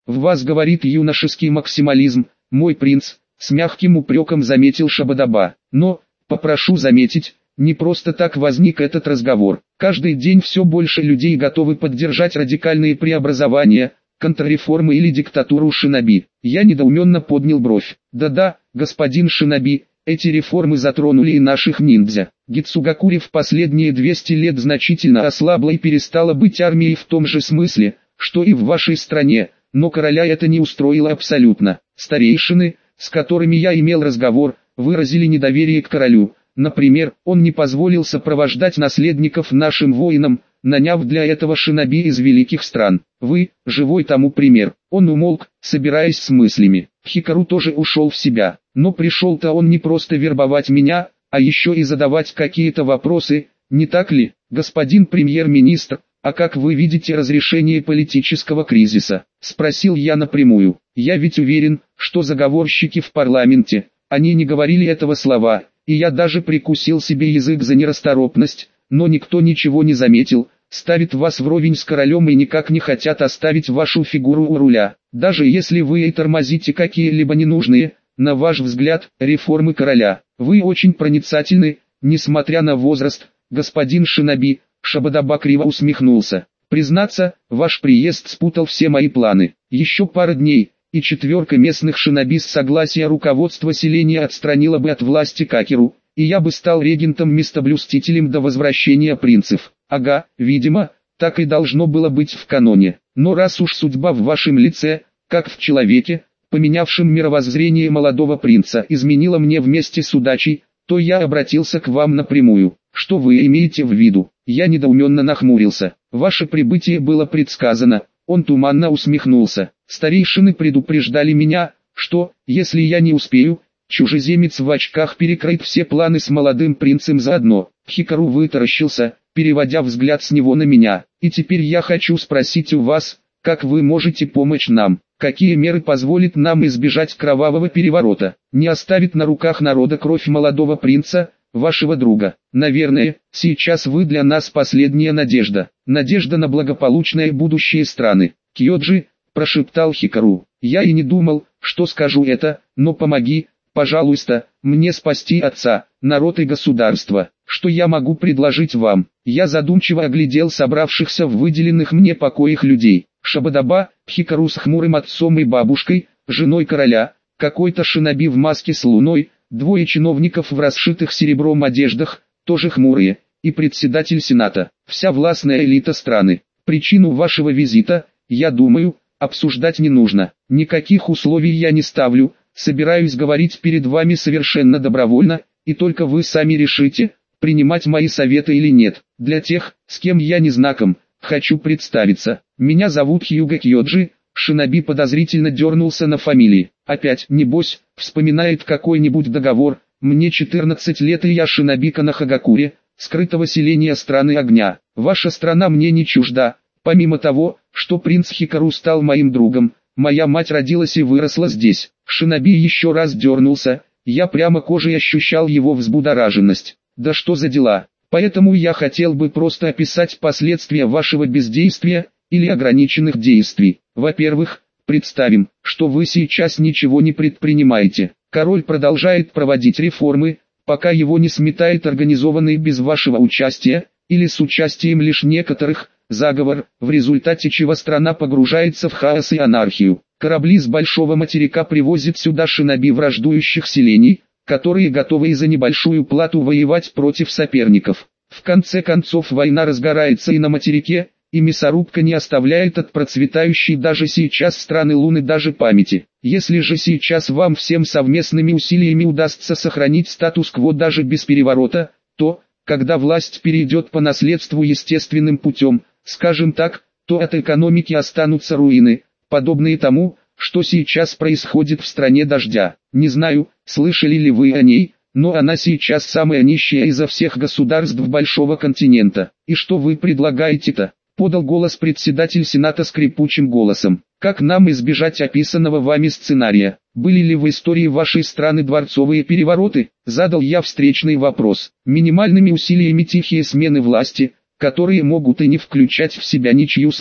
В вас говорит юношеский максимализм, мой принц, с мягким упреком заметил Шабадаба. Но, попрошу заметить, не просто так возник этот разговор. Каждый день все больше людей готовы поддержать радикальные преобразования, контрреформы или диктатуру шиноби. Я недоуменно поднял бровь. Да-да, господин шиноби, эти реформы затронули и наших ниндзя. Гицугакури в последние 200 лет значительно ослабла и перестала быть армией в том же смысле, что и в вашей стране, но короля это не устроило абсолютно. Старейшины, с которыми я имел разговор, выразили недоверие к королю. Например, он не позволил сопровождать наследников нашим воинам, наняв для этого шиноби из великих стран. Вы – живой тому пример. Он умолк, собираясь с мыслями. Хикару тоже ушел в себя. Но пришел-то он не просто вербовать меня, а еще и задавать какие-то вопросы, не так ли, господин премьер-министр? А как вы видите разрешение политического кризиса? Спросил я напрямую. Я ведь уверен, что заговорщики в парламенте, они не говорили этого слова, и я даже прикусил себе язык за нерасторопность, но никто ничего не заметил, ставит вас вровень с королем и никак не хотят оставить вашу фигуру у руля. Даже если вы и тормозите какие-либо ненужные, на ваш взгляд, реформы короля. Вы очень проницательны, несмотря на возраст, господин шиноби. Шабадаба криво усмехнулся. Признаться, ваш приезд спутал все мои планы. Еще пара дней, и 4 местных шиноби с согласия руководства селения отстранила бы от власти Какеру, и я бы стал регентом-местоблюстителем до возвращения принцев. Ага, видимо, так и должно было быть в каноне. Но раз уж судьба в вашем лице, как в человеке, поменявшем мировоззрение молодого принца, изменила мне вместе с удачей, то я обратился к вам напрямую. Что вы имеете в виду? Я недоуменно нахмурился. Ваше прибытие было предсказано. Он туманно усмехнулся. Старейшины предупреждали меня, что, если я не успею, чужеземец в очках перекроет все планы с молодым принцем заодно. Хикару вытаращился, переводя взгляд с него на меня. И теперь я хочу спросить у вас, как вы можете помочь нам? Какие меры позволят нам избежать кровавого переворота? Не оставит на руках народа кровь молодого принца, вашего друга. Наверное, сейчас вы для нас последняя надежда. Надежда на благополучное будущее страны. Кьёджи, прошептал Хикару. Я и не думал, что скажу это, но помоги, пожалуйста, мне спасти отца, народ и государство. Что я могу предложить вам? Я задумчиво оглядел собравшихся в выделенных мне покоях людей. Шабадаба, Хикару с хмурым отцом и бабушкой, женой короля, какой-то шиноби в маске с луной, 2 чиновников в расшитых серебром одеждах, тоже хмурые, и председатель сената. Вся властная элита страны. Причину вашего визита, я думаю, обсуждать не нужно. Никаких условий я не ставлю, собираюсь говорить перед вами совершенно добровольно, и только вы сами решите, принимать мои советы или нет. Для тех, с кем я не знаком, хочу представиться. Меня зовут Хьюго Кьёджи. Шиноби подозрительно дернулся на фамилии. Опять, небось, вспоминает какой-нибудь договор. Мне 14 лет и я шинобика на Хагакуре, скрытого селения страны огня. Ваша страна мне не чужда. Помимо того, что принц Хикару стал моим другом, моя мать родилась и выросла здесь. Шиноби еще раз дернулся, я прямо кожей ощущал его взбудораженность. Да что за дела? Поэтому я хотел бы просто описать последствия вашего бездействия, или ограниченных действий. Во-первых, представим, что вы сейчас ничего не предпринимаете. Король продолжает проводить реформы, пока его не сметает организованный без вашего участия, или с участием лишь некоторых, заговор, в результате чего страна погружается в хаос и анархию. Корабли с большого материка привозят сюда шиноби враждующих селений, которые готовы и за небольшую плату воевать против соперников. В конце концов война разгорается и на материке, и мясорубка не оставляет от процветающей даже сейчас страны Луны даже памяти. Если же сейчас вам всем совместными усилиями удастся сохранить статус-кво даже без переворота, то, когда власть перейдет по наследству естественным путем, скажем так, то от экономики останутся руины, подобные тому, что сейчас происходит в стране дождя. Не знаю, слышали ли вы о ней, но она сейчас самая нищая изо всех государств большого континента. И что вы предлагаете-то? Подал голос председатель сената скрипучим голосом. Как нам избежать описанного вами сценария? Были ли в истории вашей страны дворцовые перевороты? Задал я встречный вопрос. Минимальными усилиями тихие смены власти, которые могут и не включать в себя ничью смерть.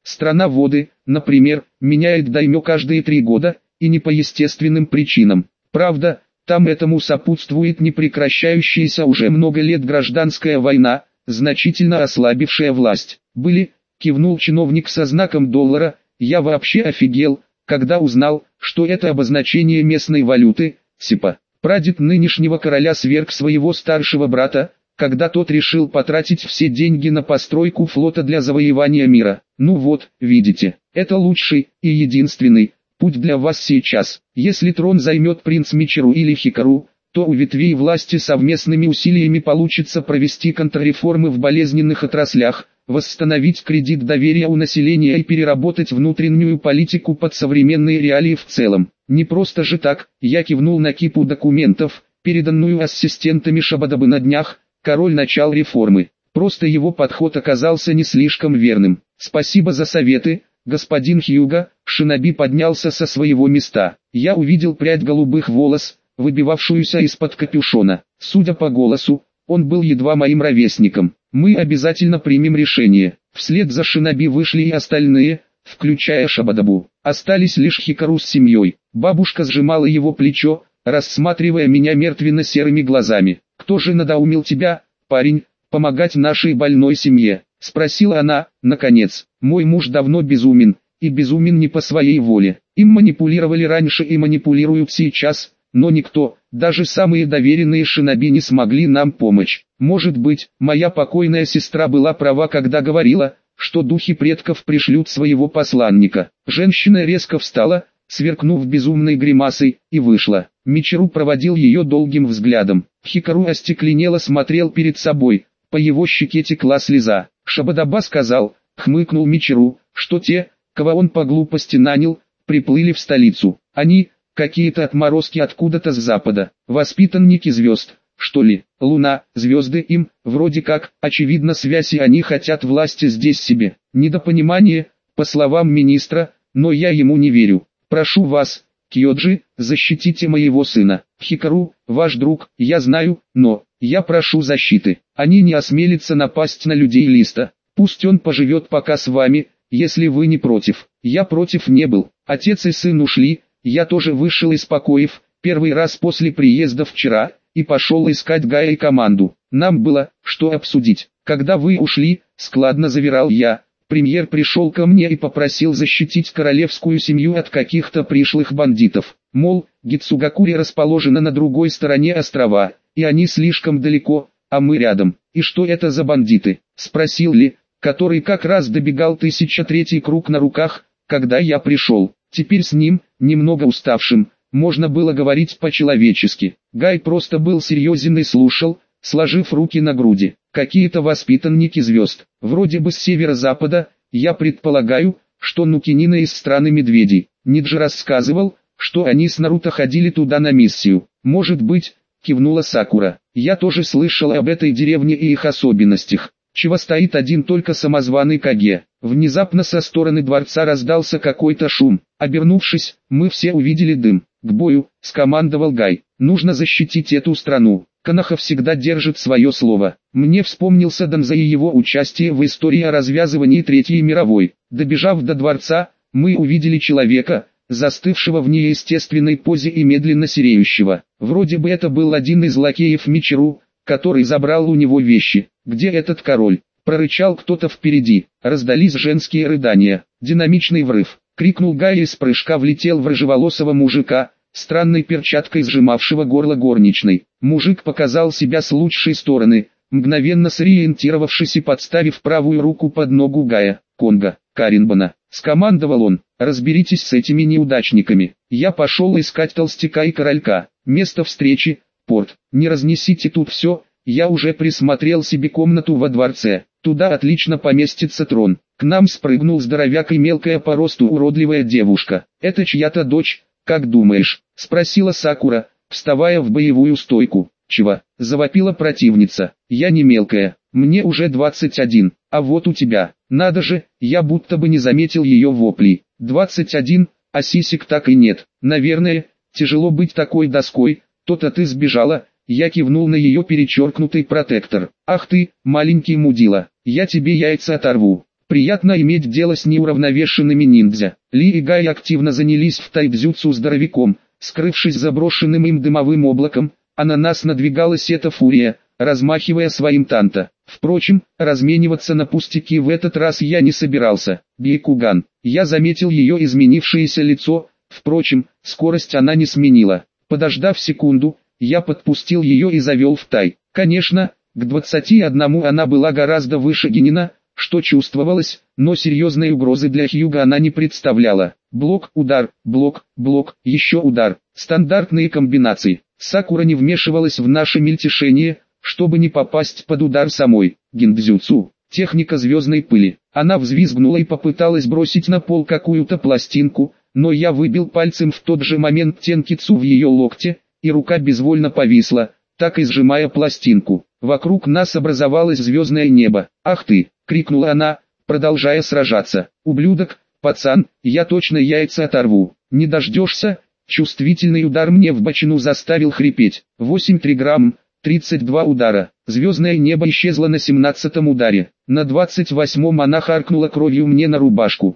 Страна воды, например, меняет даймё каждые 3 года, и не по естественным причинам. Правда, там этому сопутствует непрекращающаяся уже много лет гражданская война, значительно ослабившая власть. Были, кивнул чиновник со знаком доллара, я вообще офигел, когда узнал, что это обозначение местной валюты, СИПа. Прадед нынешнего короля сверг своего старшего брата, когда тот решил потратить все деньги на постройку флота для завоевания мира. Ну вот, видите, это лучший и единственный путь для вас сейчас. Если трон займет принц Мичиру или Хикару, то у ветвей власти совместными усилиями получится провести контрреформы в болезненных отраслях, восстановить кредит доверия у населения и переработать внутреннюю политику под современные реалии в целом. Не просто же так, я кивнул на кипу документов, переданную ассистентами Шабадабы на днях. Король начал реформы. Просто его подход оказался не слишком верным. Спасибо за советы, господин Хьюго. Шиноби поднялся со своего места. Я увидел прядь голубых волос, выбивавшуюся из-под капюшона. Судя по голосу, он был едва моим ровесником. Мы обязательно примем решение. Вслед за Шиноби вышли и остальные, включая Шабадабу. Остались лишь Хикару с семьей. Бабушка сжимала его плечо, рассматривая меня мертвенно-серыми глазами. «Кто же надоумил тебя, парень, помогать нашей больной семье?» — спросила она, наконец. «Мой муж давно безумен, и безумен не по своей воле. Им манипулировали раньше и манипулируют сейчас, но никто, даже самые доверенные шиноби не смогли нам помочь. Может быть, моя покойная сестра была права, когда говорила, что духи предков пришлют своего посланника». Женщина резко встала, сверкнув безумной гримасой, и вышла. Мичиру проводил ее долгим взглядом. Хикару остекленело смотрел перед собой, по его щеке текла слеза. Шабадаба сказал, хмыкнул Мичиру, что те, кого он по глупости нанял, приплыли в столицу. Они, какие-то отморозки откуда-то с запада, воспитанники звезд, что ли. Луна, звезды им, вроде как, очевидно связь, и они хотят власти здесь себе. Недопонимание, по словам министра, но я ему не верю. Прошу вас, Кьоджи, защитите моего сына. Хикару, ваш друг, я знаю, но я прошу защиты. Они не осмелятся напасть на людей Листа. Пусть он поживет пока с вами, если вы не против. Я против не был. Отец и сын ушли, я тоже вышел из покоев, первый раз после приезда вчера, и пошел искать Гая и команду. Нам было, что обсудить. Когда вы ушли, складно заверял я, премьер пришел ко мне и попросил защитить королевскую семью от каких-то пришлых бандитов. Мол, Гицугакури расположена на другой стороне острова, и они слишком далеко, а мы рядом. И что это за бандиты? Спросил Ли, который как раз добегал 1003-й круг на руках, когда я пришел. Теперь с ним, немного уставшим, можно было говорить по-человечески. Гай просто был серьезен и слушал, сложив руки на груди. Какие-то воспитанники звезд, вроде бы с северо-запада, я предполагаю, что Нукинина из страны медведей. Ниджи рассказывал, что они с Наруто ходили туда на миссию. Может быть, кивнула Сакура. Я тоже слышала об этой деревне и их особенностях. Чего стоит один только самозваный Каге. Внезапно со стороны дворца раздался какой-то шум. Обернувшись, мы все увидели дым. «К бою», — скомандовал Гай. «Нужно защитить эту страну. Коноха всегда держит свое слово». Мне вспомнился Данза и его участие в истории о развязывании Третьей мировой. Добежав до дворца, мы увидели человека, застывшего в неестественной позе и медленно сереющего. Вроде бы это был один из лакеев Мичиру, который забрал у него вещи. «Где этот король?» — прорычал кто-то впереди. Раздались женские рыдания. «Динамичный врыв!» — крикнул Гай и с прыжка влетел в рыжеволосого мужика, странной перчаткой сжимавшего горло горничной. Мужик показал себя с лучшей стороны, мгновенно сориентировавшись и подставив правую руку под ногу Гая. «Конго, Каринбана!» — скомандовал он. «Разберитесь с этими неудачниками». Я пошел искать толстяка и королька. Место встречи — порт. «Не разнесите тут все». Я уже присмотрел себе комнату во дворце. Туда отлично поместится трон. К нам спрыгнул здоровяк и мелкая по росту уродливая девушка. «Это чья-то дочь, как думаешь?» — спросила Сакура, вставая в боевую стойку. «Чего?» — завопила противница. «Я не мелкая, мне уже 21, а вот у тебя». Надо же, я будто бы не заметил ее воплей. 21, а сисек так и нет. Наверное, тяжело быть такой доской. То-то ты сбежала. Я кивнул на ее перечеркнутый протектор. «Ах ты, маленький мудила, я тебе яйца оторву». Приятно иметь дело с неуравновешенными ниндзя. Ли и Гай активно занялись в тайцзюцу здоровяком, скрывшись за брошенным им дымовым облаком, а на нас надвигалась эта фурия, размахивая своим танто. Впрочем, размениваться на пустяки в этот раз я не собирался. Бейкуган. Я заметил ее изменившееся лицо, впрочем, скорость она не сменила. Подождав секунду, я подпустил ее и завел в тай. Конечно, к 21 она была гораздо выше Генина, что чувствовалось, но серьезной угрозы для Хьюга она не представляла. Блок, удар, блок, блок, еще удар. Стандартные комбинации. Сакура не вмешивалась в наше мельтешение, чтобы не попасть под удар самой. Гиндзюцу. Техника звездной пыли. Она взвизгнула и попыталась бросить на пол какую-то пластинку, но я выбил пальцем в тот же момент тенкицу в ее локте, и рука безвольно повисла, так и сжимая пластинку. Вокруг нас образовалось звездное небо. «Ах ты!» — крикнула она, продолжая сражаться. «Ублюдок, пацан, я точно яйца оторву. Не дождешься?» Чувствительный удар мне в бочину заставил хрипеть. 8 триграмм, 32 удара. Звездное небо исчезло на 17-м ударе. На 28-м она харкнула кровью мне на рубашку.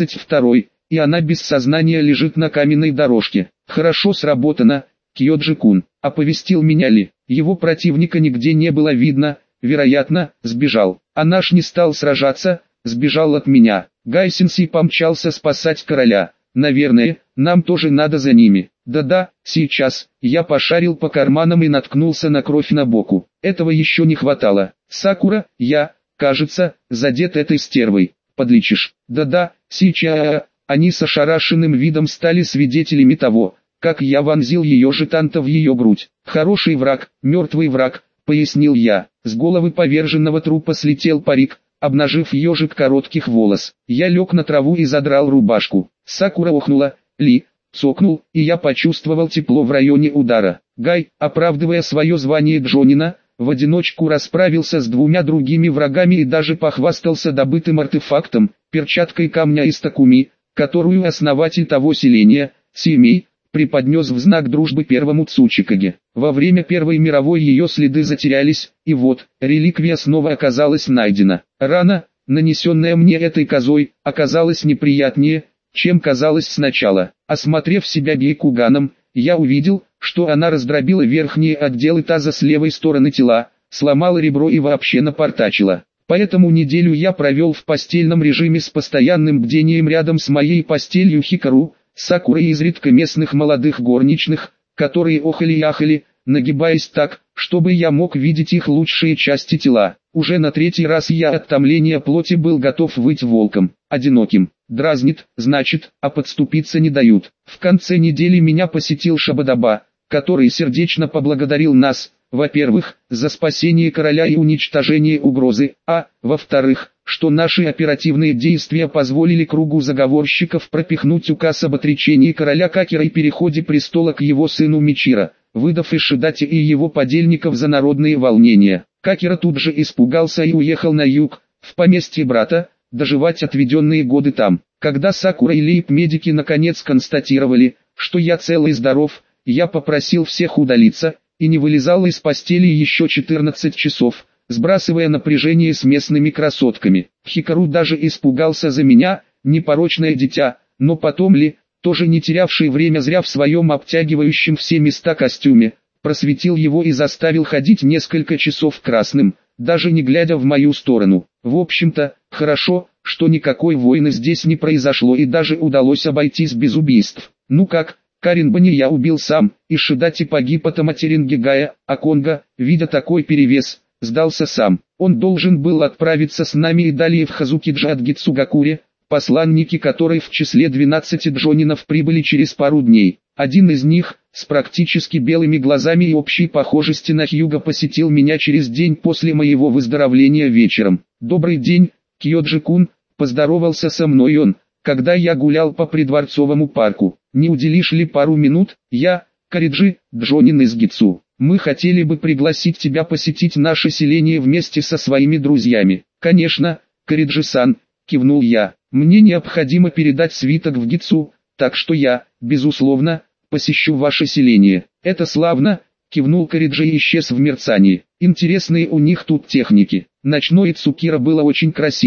32-й, и она без сознания лежит на каменной дорожке. «Хорошо сработано, Кьёджи-кун», — оповестил меня Ли. Его противника нигде не было видно, вероятно, сбежал. А наш не стал сражаться, сбежал от меня. Гай-сенсей помчался спасать короля. Наверное, нам тоже надо за ними. Да-да, сейчас. Я пошарил по карманам и наткнулся на кровь на боку. Этого еще не хватало. Сакура, кажется, задет этой стервой. Подлечишь. Да-да, сейчас. Они с ошарашенным видом стали свидетелями того, как я вонзил ее же танто в ее грудь. «Хороший враг, мертвый враг», — пояснил я. С головы поверженного трупа слетел парик, обнажив ежик коротких волос. Я лег на траву и задрал рубашку. Сакура охнула, Ли цокнул, и я почувствовал тепло в районе удара. Гай, оправдывая свое звание Джонина, в одиночку расправился с двумя другими врагами и даже похвастался добытым артефактом, перчаткой камня из Такуми, которую основатель того селения, Симей, преподнес в знак дружбы первому Цучикаге. Во время Первой мировой ее следы затерялись, и вот, реликвия снова оказалась найдена. Рана, нанесенная мне этой козой, оказалась неприятнее, чем казалось сначала. Осмотрев себя Бейкуганом, я увидел, что она раздробила верхние отделы таза с левой стороны тела, сломала ребро и вообще напортачила. Поэтому неделю я провел в постельном режиме с постоянным бдением рядом с моей постелью Хикару, Сакурой и изредка местных молодых горничных, которые охали и ахали, нагибаясь так, чтобы я мог видеть их лучшие части тела. Уже на 3-й раз я от томления плоти был готов выть волком, одиноким. Дразнит, значит, а подступиться не дают. В конце недели меня посетил Шабадаба, который сердечно поблагодарил нас, во-первых, за спасение короля и уничтожение угрозы, а, во-вторых, что наши оперативные действия позволили кругу заговорщиков пропихнуть указ об отречении короля Какера и переходе престола к его сыну Мичиро, выдав Ишидате и его подельников за народные волнения. Какера тут же испугался и уехал на юг, в поместье брата, доживать отведенные годы там. Когда Сакура и лейб-медики наконец констатировали, что я цел и здоров, я попросил всех удалиться, и не вылезал из постели еще 14 часов, сбрасывая напряжение с местными красотками. Хикару даже испугался за меня, непорочное дитя, но потом Ли, тоже не терявший время зря в своем обтягивающем все места костюме, просветил его и заставил ходить несколько часов красным, даже не глядя в мою сторону. В общем-то, хорошо, что никакой войны здесь не произошло и даже удалось обойтись без убийств. Ну как, Каринбани я убил сам, и Шидати погиб от Аматерингигая, а Конга, видя такой перевес, сдался сам. Он должен был отправиться с нами и далее в Хазукиджи от Гицугакуре, посланники которой в числе 12 джонинов прибыли через пару дней. Один из них, с практически белыми глазами и общей похожести на Хьюга, посетил меня через день после моего выздоровления вечером. «Добрый день, Кьёджи-кун», поздоровался со мной он, когда я гулял по придворцовому парку. «Не уделишь ли пару минут? Я, Кариджи, Джонин из Гицу. Мы хотели бы пригласить тебя посетить наше селение вместе со своими друзьями». «Конечно, Кариджи-сан», кивнул я. «Мне необходимо передать свиток в Гицу, так что я, безусловно, посещу ваше селение». «Это славно», кивнул Кариджи и исчез в мерцании. «Интересные у них тут техники». Ночное Цукира было очень красивым.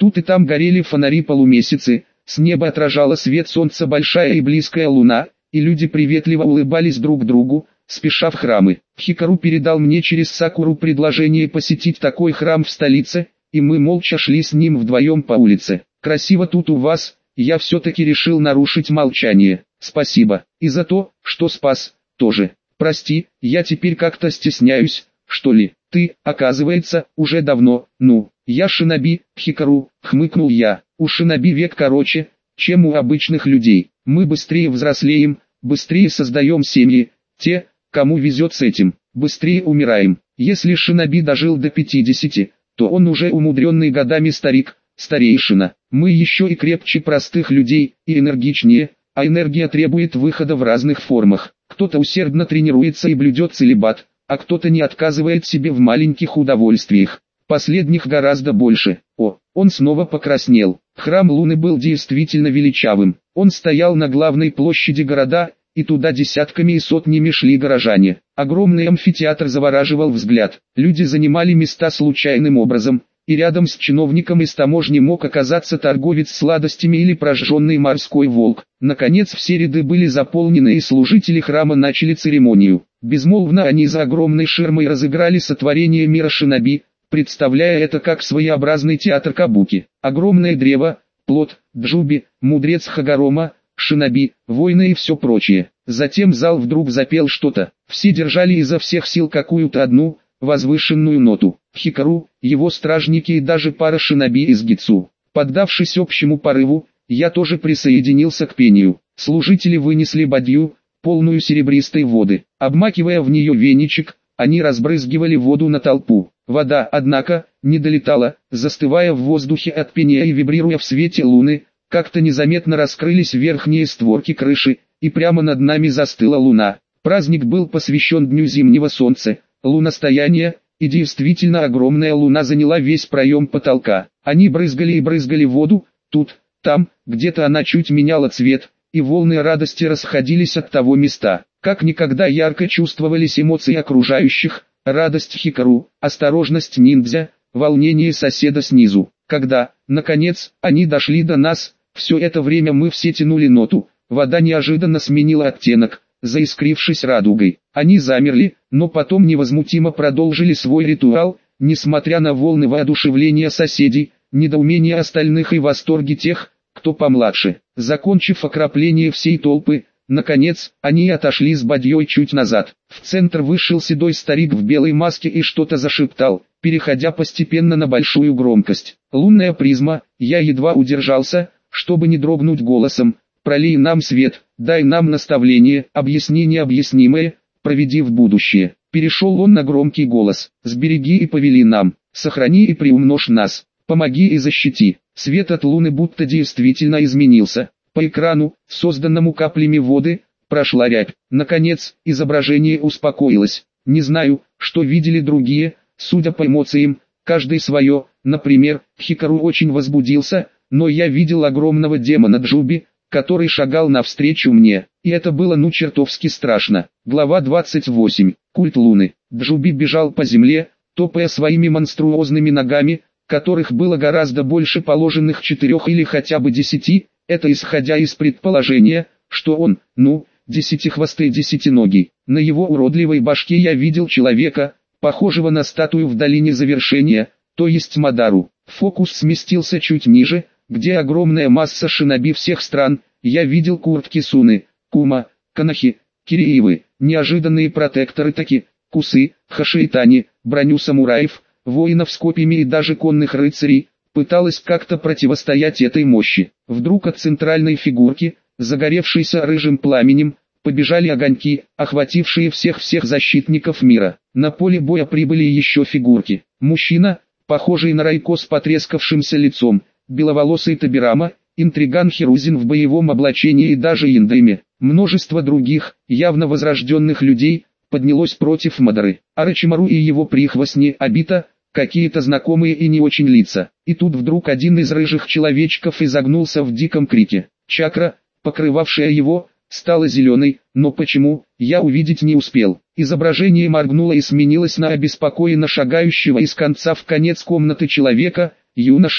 Тут и там горели фонари-полумесяцы, с неба отражала свет солнца большая и близкая луна, и люди приветливо улыбались друг другу, спеша в храмы. Хикару передал мне через Сакуру предложение посетить такой храм в столице, и мы молча шли с ним вдвоем по улице. «Красиво тут у вас», я все-таки решил нарушить молчание. «Спасибо. И за то, что спас, тоже. Прости, я теперь как-то стесняюсь, что ли. Ты, оказывается, уже давно, я шиноби, Хикару», хмыкнул я. «У шиноби век короче, чем у обычных людей. Мы быстрее взрослеем, быстрее создаем семьи, те, кому везет с этим, быстрее умираем. Если шиноби дожил до 50, то он уже умудренный годами старик, старейшина. Мы еще и крепче простых людей, и энергичнее, а энергия требует выхода в разных формах. Кто-то усердно тренируется и блюдет целибат, а кто-то не отказывает себе в маленьких удовольствиях. Последних гораздо больше». Он снова покраснел. Храм Луны был действительно величавым. Он стоял на главной площади города, и туда десятками и сотнями шли горожане. Огромный амфитеатр завораживал взгляд. Люди занимали места случайным образом, и рядом с чиновником из таможни мог оказаться торговец сладостями или прожженный морской волк. Наконец все ряды были заполнены, и служители храма начали церемонию. Безмолвно они за огромной ширмой разыграли сотворение мира шиноби, представляя это как своеобразный театр кабуки. Огромное древо, плод, джуби, мудрец Хагарома, шиноби, воины и все прочее. Затем зал вдруг запел что-то. Все держали изо всех сил какую-то одну, возвышенную ноту. Хикару, его стражники и даже пара шиноби из Гицу. Поддавшись общему порыву, я тоже присоединился к пению. Служители вынесли бадью, полную серебристой воды. Обмакивая в нее веничек, они разбрызгивали воду на толпу. Вода, однако, не долетала, застывая в воздухе от пения и вибрируя в свете луны, как-то незаметно раскрылись верхние створки крыши, и прямо над нами застыла луна. Праздник был посвящен Дню Зимнего Солнца, луностояния, и действительно огромная луна заняла весь проем потолка. Они брызгали и брызгали воду, тут, там, где-то она чуть меняла цвет, и волны радости расходились от того места. Как никогда ярко чувствовались эмоции окружающих, радость Хикару, осторожность ниндзя, волнение соседа снизу. Когда, наконец, они дошли до нас, все это время мы все тянули ноту, вода неожиданно сменила оттенок, заискрившись радугой. Они замерли, но потом невозмутимо продолжили свой ритуал, несмотря на волны воодушевления соседей, недоумение остальных и восторги тех, кто помладше. Закончив окропление всей толпы, наконец, они отошли с бадьей чуть назад. В центр вышел седой старик в белой маске и что-то зашептал, переходя постепенно на большую громкость. «Лунная призма», я едва удержался, чтобы не дрогнуть голосом, «пролей нам свет, дай нам наставление, объяснение объяснимое, проведи в будущее». Перешел он на громкий голос: «Сбереги и повели нам, сохрани и приумножь нас, помоги и защити». Свет от луны будто действительно изменился. По экрану, созданному каплями воды, прошла рябь. Наконец, изображение успокоилось. Не знаю, что видели другие, судя по эмоциям, каждый свое. Например, Хикару очень возбудился, но я видел огромного демона Джуби, который шагал навстречу мне, и это было чертовски страшно. Глава 28. Культ Луны. Джуби бежал по земле, топая своими монструозными ногами, которых было гораздо больше положенных 4 или хотя бы 10, это исходя из предположения, что он, десятихвостый десятиногий. На его уродливой башке я видел человека, похожего на статую в долине завершения, то есть Мадару. Фокус сместился чуть ниже, где огромная масса шиноби всех стран. Я видел куртки Суны, Кума, Канахи, Кириевы, неожиданные протекторы Таки, Кусы, Хашиитани, броню самураев, воинов с копьями и даже конных рыцарей. Пыталась как-то противостоять этой мощи. Вдруг от центральной фигурки, загоревшейся рыжим пламенем, побежали огоньки, охватившие всех защитников мира. На поле боя прибыли еще фигурки. Мужчина, похожий на Райко с потрескавшимся лицом, беловолосый Табирама, интриган Хирузин в боевом облачении и даже Индайме. Множество других, явно возрожденных людей, поднялось против Мадары. Орочимару и его прихвостни Обита, какие-то знакомые и не очень лица. И тут вдруг один из рыжих человечков изогнулся в диком крике. Чакра, покрывавшая его, стала зеленой, но почему, я увидеть не успел. Изображение моргнуло и сменилось на обеспокоенно шагающего из конца в конец комнаты человека, юноши,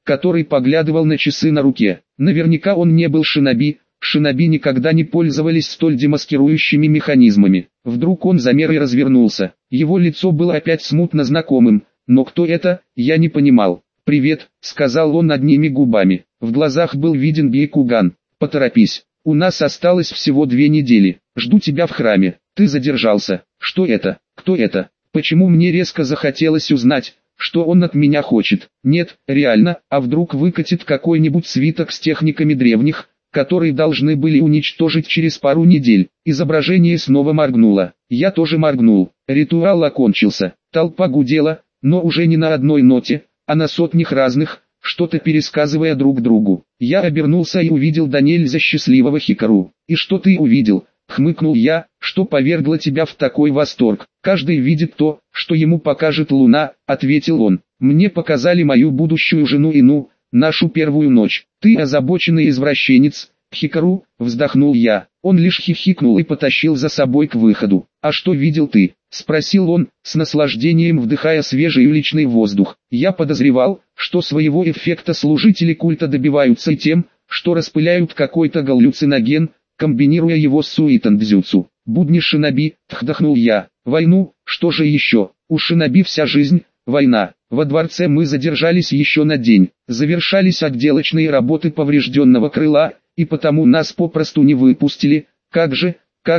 который поглядывал на часы на руке. Наверняка он не был шиноби. Шиноби никогда не пользовались столь демаскирующими механизмами. Вдруг он замер и развернулся. Его лицо было опять смутно знакомым, но кто это, я не понимал. «Привет», — сказал он одними губами. В глазах был виден Бейкуган. «Поторопись. У нас осталось всего 2 недели. Жду тебя в храме. Ты задержался. Что это? Кто это? Почему мне резко захотелось узнать, что он от меня хочет? Нет, реально, а вдруг выкатит какой-нибудь свиток с техниками древних, которые должны были уничтожить через пару недель?» Изображение снова моргнуло. Я тоже моргнул. Ритуал окончился. Толпа гудела, но уже не на одной ноте, а на сотнях разных, что-то пересказывая друг другу. Я обернулся и увидел до нельзя счастливого Хикару. «И что ты увидел?» — хмыкнул я. «Что повергло тебя в такой восторг?» «Каждый видит то, что ему покажет луна», — ответил он. «Мне показали мою будущую жену Ину, нашу первую ночь». «Ты озабоченный извращенец, Хикару», — вздохнул я. Он лишь хихикнул и потащил за собой к выходу. «А что видел ты?» — спросил он, с наслаждением вдыхая свежий уличный воздух. Я подозревал, что своего эффекта служители культа добиваются и тем, что распыляют какой-то галлюциноген, комбинируя его с суитандзюцу. «Будни шиноби», — вздохнул я. «Войну, что же еще? У шиноби вся жизнь — война». Во дворце мы задержались еще на день. Завершались отделочные работы поврежденного крыла, и потому нас попросту не выпустили. Как же,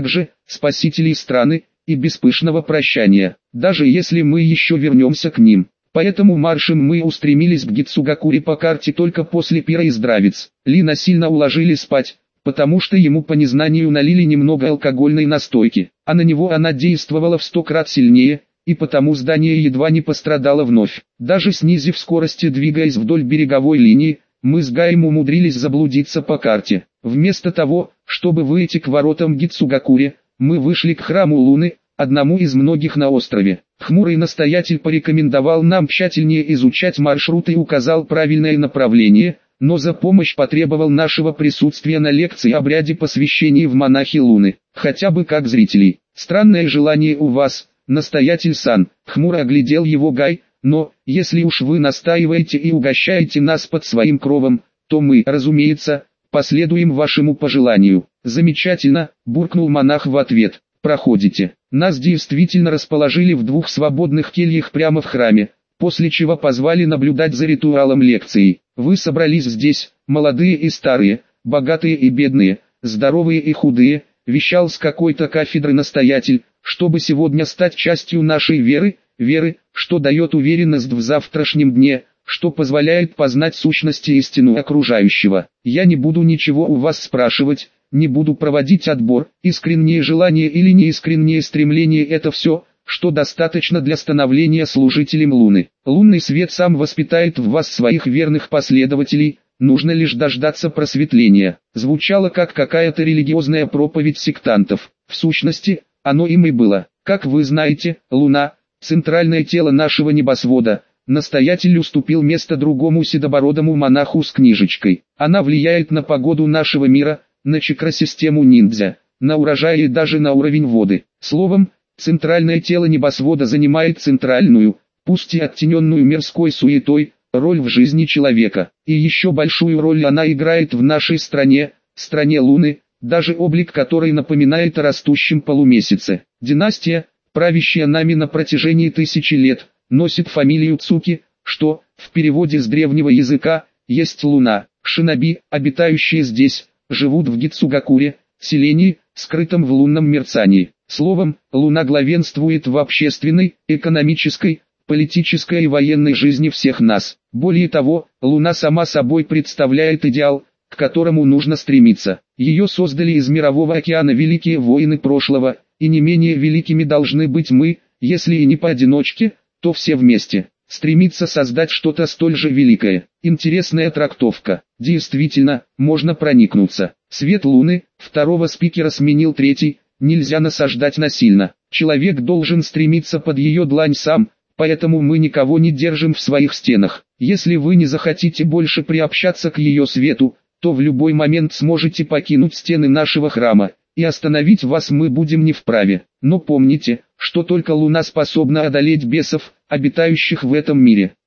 спасители страны, и без пышного прощания, даже если мы еще вернемся к ним. Поэтому маршем мы устремились к Гицугакуре по карте только после пира и здравиц. Ли насильно уложили спать, потому что ему по незнанию налили немного алкогольной настойки, а на него она действовала в 100 крат сильнее, и потому здание едва не пострадало вновь. Даже снизив скорости, двигаясь вдоль береговой линии, мы с Гаем умудрились заблудиться по карте. Вместо того, чтобы выйти к воротам Гицугакуре, мы вышли к храму Луны, одному из многих на острове. Хмурый настоятель порекомендовал нам тщательнее изучать маршрут и указал правильное направление, но за помощь потребовал нашего присутствия на лекции о обряде посвящения в монахи Луны, хотя бы как зрителей. «Странное желание у вас, настоятель-сан», — хмуро оглядел его Гай, «но, если уж вы настаиваете и угощаете нас под своим кровом, то мы, разумеется, последуем вашему пожеланию». «Замечательно», — буркнул монах в ответ. «Проходите». Нас действительно расположили в 2 свободных кельях прямо в храме, после чего позвали наблюдать за ритуалом лекции. «Вы собрались здесь, молодые и старые, богатые и бедные, здоровые и худые», — вещал с какой-то кафедры настоятель, «чтобы сегодня стать частью нашей веры, что дает уверенность в завтрашнем дне, что позволяет познать сущность и истину окружающего. Я не буду ничего у вас спрашивать, не буду проводить отбор, искреннее желание или неискреннее стремление — это все, что достаточно для становления служителем Луны. Лунный свет сам воспитает в вас своих верных последователей, нужно лишь дождаться просветления». Звучало как какая-то религиозная проповедь сектантов. В сущности, оно им и было. «Как вы знаете, Луна — центральное тело нашего небосвода». Настоятель уступил место другому седобородому монаху с книжечкой. «Она влияет на погоду нашего мира, на чакросистему ниндзя, на урожай и даже на уровень воды. Словом, центральное тело небосвода занимает центральную, пусть и оттененную мирской суетой, роль в жизни человека. И еще большую роль она играет в нашей стране, стране Луны, даже облик которой напоминает о растущем полумесяце. Династия, правящая нами на протяжении 1000 лет, носит фамилию Цуки, что, в переводе с древнего языка, есть Луна. Шиноби, обитающие здесь, живут в Гицугакуре, селении, скрытом в лунном мерцании. Словом, Луна главенствует в общественной, экономической, политической и военной жизни всех нас. Более того, Луна сама собой представляет идеал, к которому нужно стремиться. Ее создали из мирового океана великие воины прошлого, и не менее великими должны быть мы, если и не поодиночке, то все вместе. Стремиться создать что-то столь же великое. Интересная трактовка. Действительно, можно проникнуться. Свет Луны, второго спикера сменил третий, нельзя насаждать насильно. Человек должен стремиться под ее длань сам, поэтому мы никого не держим в своих стенах. Если вы не захотите больше приобщаться к ее свету, то в любой момент сможете покинуть стены нашего храма, и остановить вас мы будем не вправе. Но помните, что только Луна способна одолеть бесов, обитающих в этом мире.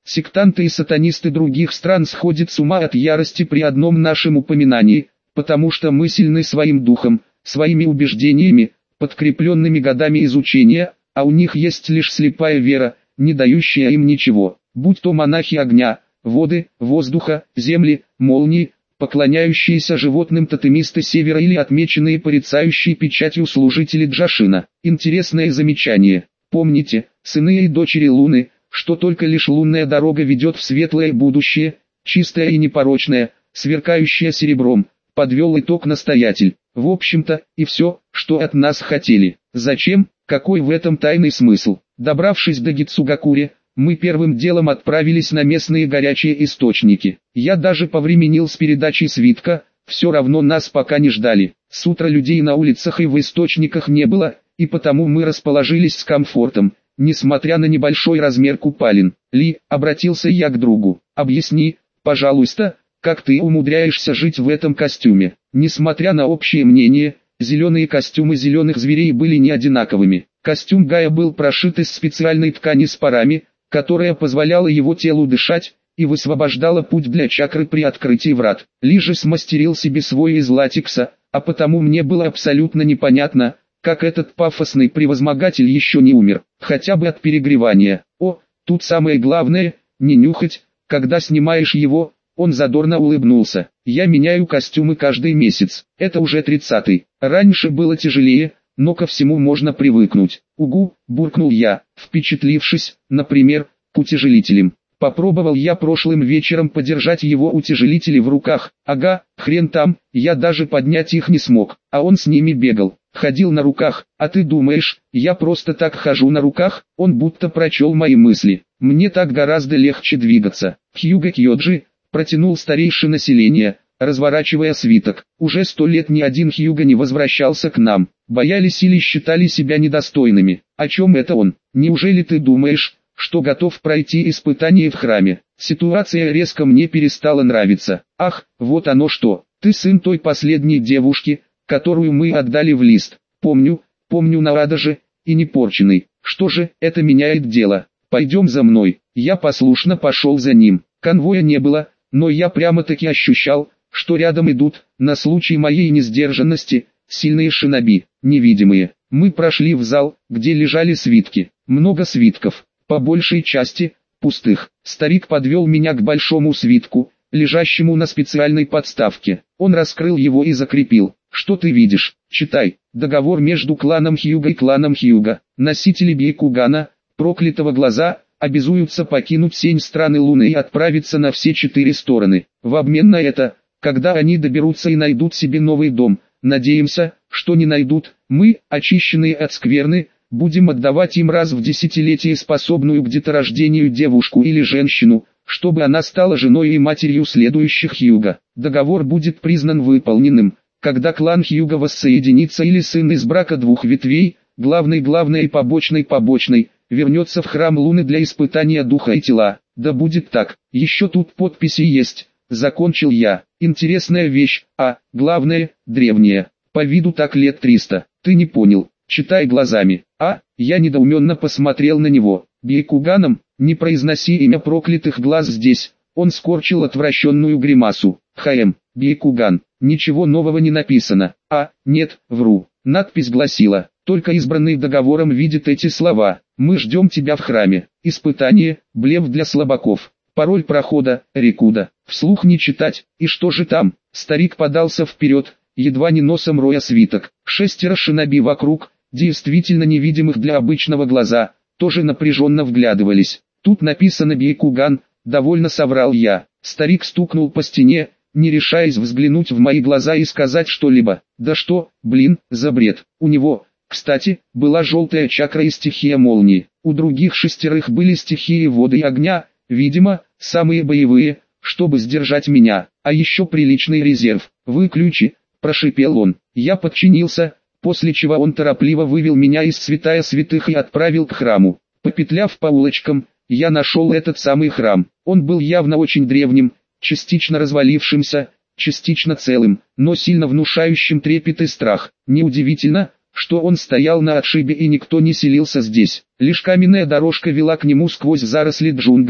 Сектанты и сатанисты других стран сходят с ума от ярости при одном нашем упоминании, потому что мы сильны своим духом, своими убеждениями, подкрепленными годами изучения, а у них есть лишь слепая вера, не дающая им ничего, будь то монахи огня, воды, воздуха, земли, молнии, поклоняющиеся животным тотемисты севера или отмеченные порицающие печатью служители Джашина. Интересное замечание. Помните, сыны и дочери Луны, что только лишь лунная дорога ведет в светлое будущее, чистое и непорочное, сверкающее серебром, подвел итог настоятель. В общем-то, и все, что от нас хотели. Зачем? Какой в этом тайный смысл? Добравшись до Гицугакури, мы первым делом отправились на местные горячие источники. Я даже повременил с передачей свитка, все равно нас пока не ждали. С утра людей на улицах и в источниках не было, и потому мы расположились с комфортом, несмотря на небольшой размер купалин. Ли, обратился я к другу, объясни, пожалуйста, как ты умудряешься жить в этом костюме. Несмотря на общее мнение, зеленые костюмы зеленых зверей были не одинаковыми. Костюм Гая был прошит из специальной ткани с парами, которая позволяла его телу дышать, и высвобождала путь для чакры при открытии врат. Ли же смастерил себе свой из латекса, а потому мне было абсолютно непонятно, как этот пафосный превозмогатель еще не умер, хотя бы от перегревания. О, тут самое главное, не нюхать, когда снимаешь его. Он задорно улыбнулся. Я меняю костюмы каждый месяц. Это уже 30-й. Раньше было тяжелее, но ко всему можно привыкнуть. Угу, буркнул я, впечатлившись, например, к утяжелителям. Попробовал я прошлым вечером подержать его утяжелители в руках. Ага, хрен там, я даже поднять их не смог. А он с ними бегал, ходил на руках. А ты думаешь, я просто так хожу на руках? Он будто прочел мои мысли. Мне так гораздо легче двигаться. Хьюго Кьоджи, протянул старейший населения, разворачивая свиток. Уже 100 лет ни один Хьюго не возвращался к нам. Боялись или считали себя недостойными. О чем это он? Неужели ты думаешь, что готов пройти испытание в храме? Ситуация резко мне перестала нравиться. Ах, вот оно что. Ты сын той последней девушки, которую мы отдали в лист. Помню, надо же, и не порченый. Что же, это меняет дело. Пойдем за мной. Я послушно пошел за ним. Конвоя не было, но я прямо-таки ощущал, что рядом идут, на случай моей несдержанности, сильные шиноби, невидимые. Мы прошли в зал, где лежали свитки. Много свитков, по большей части, пустых. Старик подвел меня к большому свитку, лежащему на специальной подставке. Он раскрыл его и закрепил. Что ты видишь? Читай. Договор между кланом Хьюго и кланом Хьюго. Носители Бьякугана, проклятого глаза, обязуются покинуть 7 стран Луны и отправиться на все 4 стороны. В обмен на это, когда они доберутся и найдут себе новый дом, надеемся, что не найдут, мы, очищенные от скверны, будем отдавать им раз в десятилетие способную к деторождению девушку или женщину, чтобы она стала женой и матерью следующих Хьюго. Договор будет признан выполненным, когда клан Хьюго воссоединится или сын из брака двух ветвей, главный и побочный, вернется в храм Луны для испытания духа и тела. Да будет так. Еще тут подписи есть. Закончил я. Интересная вещь, а, главное, древняя. По виду так лет 300. Ты не понял. Читай глазами. А, я недоуменно посмотрел на него. Бьякуганом, не произноси имя проклятых глаз здесь. Он скорчил отвращенную гримасу. Бьякуган. Ничего нового не написано. А, нет, вру. Надпись гласила: только избранный договором видит эти слова. Мы ждем тебя в храме. Испытание, блеф для слабаков. Пароль прохода, Рикуда. Вслух не читать. И что же там? Старик подался вперед, едва не носом роя свиток. 6 шиноби вокруг, действительно невидимых для обычного глаза, тоже напряженно вглядывались. Тут написано Бьякуган, довольно соврал я. Старик стукнул по стене, не решаясь взглянуть в мои глаза и сказать что-либо. Да что, блин, за бред. У него, кстати, была желтая чакра и стихия молнии. У других 6 были стихии воды и огня, видимо, самые боевые, чтобы сдержать меня. А еще приличный резерв. «Выключи», – прошипел он. Я подчинился, после чего он торопливо вывел меня из святая святых и отправил к храму. Попетляв по улочкам, я нашел этот самый храм. Он был явно очень древним, частично развалившимся, частично целым, но сильно внушающим трепет и страх. Неудивительно, что он стоял на отшибе и никто не селился здесь. Лишь каменная дорожка вела к нему сквозь заросли джунглей,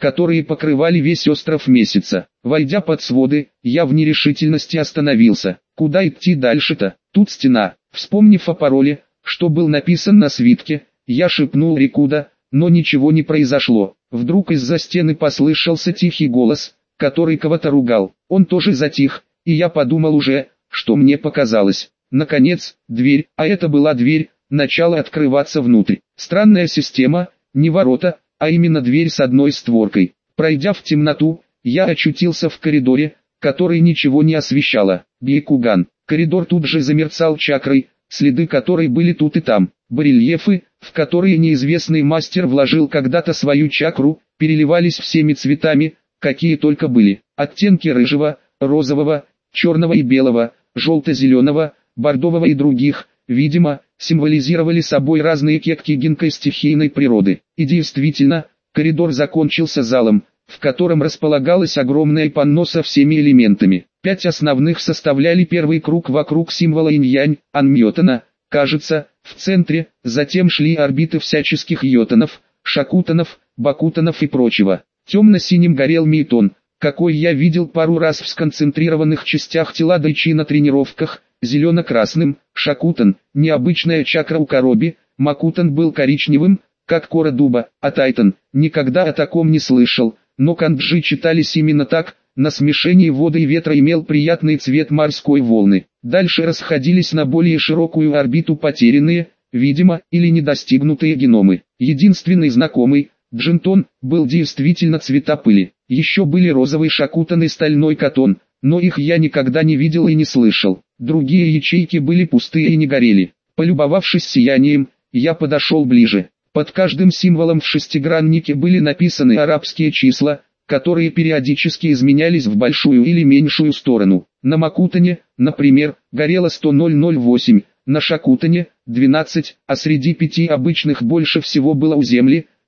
которые покрывали весь остров месяца. Войдя под своды, я в нерешительности остановился. Куда идти дальше-то? Тут стена. Вспомнив о пароле, что был написан на свитке, я шепнул Рикуда, но ничего не произошло. Вдруг из-за стены послышался тихий голос, который кого-то ругал. Он тоже затих, и я подумал уже, что мне показалось. Наконец, дверь, а это была дверь, начала открываться внутрь. Странная система, не ворота, а именно дверь с одной створкой. Пройдя в темноту, я очутился в коридоре, который ничего не освещало. Бейкуган. Коридор тут же замерцал чакрой, следы которой были тут и там. Барельефы, в которые неизвестный мастер вложил когда-то свою чакру, переливались всеми цветами, какие только были. Оттенки рыжего, розового, черного и белого, желто-зеленого, бордового и других, видимо, символизировали собой разные кетки гинкой стихийной природы. И действительно, коридор закончился залом, в котором располагалось огромное панно со всеми элементами. 5 основных составляли первый круг вокруг символа инь-янь, Анмьотана, кажется, в центре, затем шли орбиты всяческих йотанов, шакутанов, бакутанов и прочего. Темно-синим горел мейтон, какой я видел пару раз в сконцентрированных частях тела дайчи на тренировках, зелено-красным, шакутан, необычная чакра у короби, макутан был коричневым, как кора дуба, а тайтан, никогда о таком не слышал, но канджи читались именно так, на смешении воды и ветра имел приятный цвет морской волны. Дальше расходились на более широкую орбиту потерянные, видимо, или недостигнутые геномы. Единственный знакомый, Джинтон, был действительно цвета пыли. Еще были розовый шакутан и стальной катон, но их я никогда не видел и не слышал. Другие ячейки были пустые и не горели. Полюбовавшись сиянием, я подошел ближе. Под каждым символом в шестиграннике были написаны арабские числа, которые периодически изменялись в большую или меньшую сторону. На Макутане, например, горело 100,008, на Шакутане – 12, а среди 5 обычных больше всего было у Земли –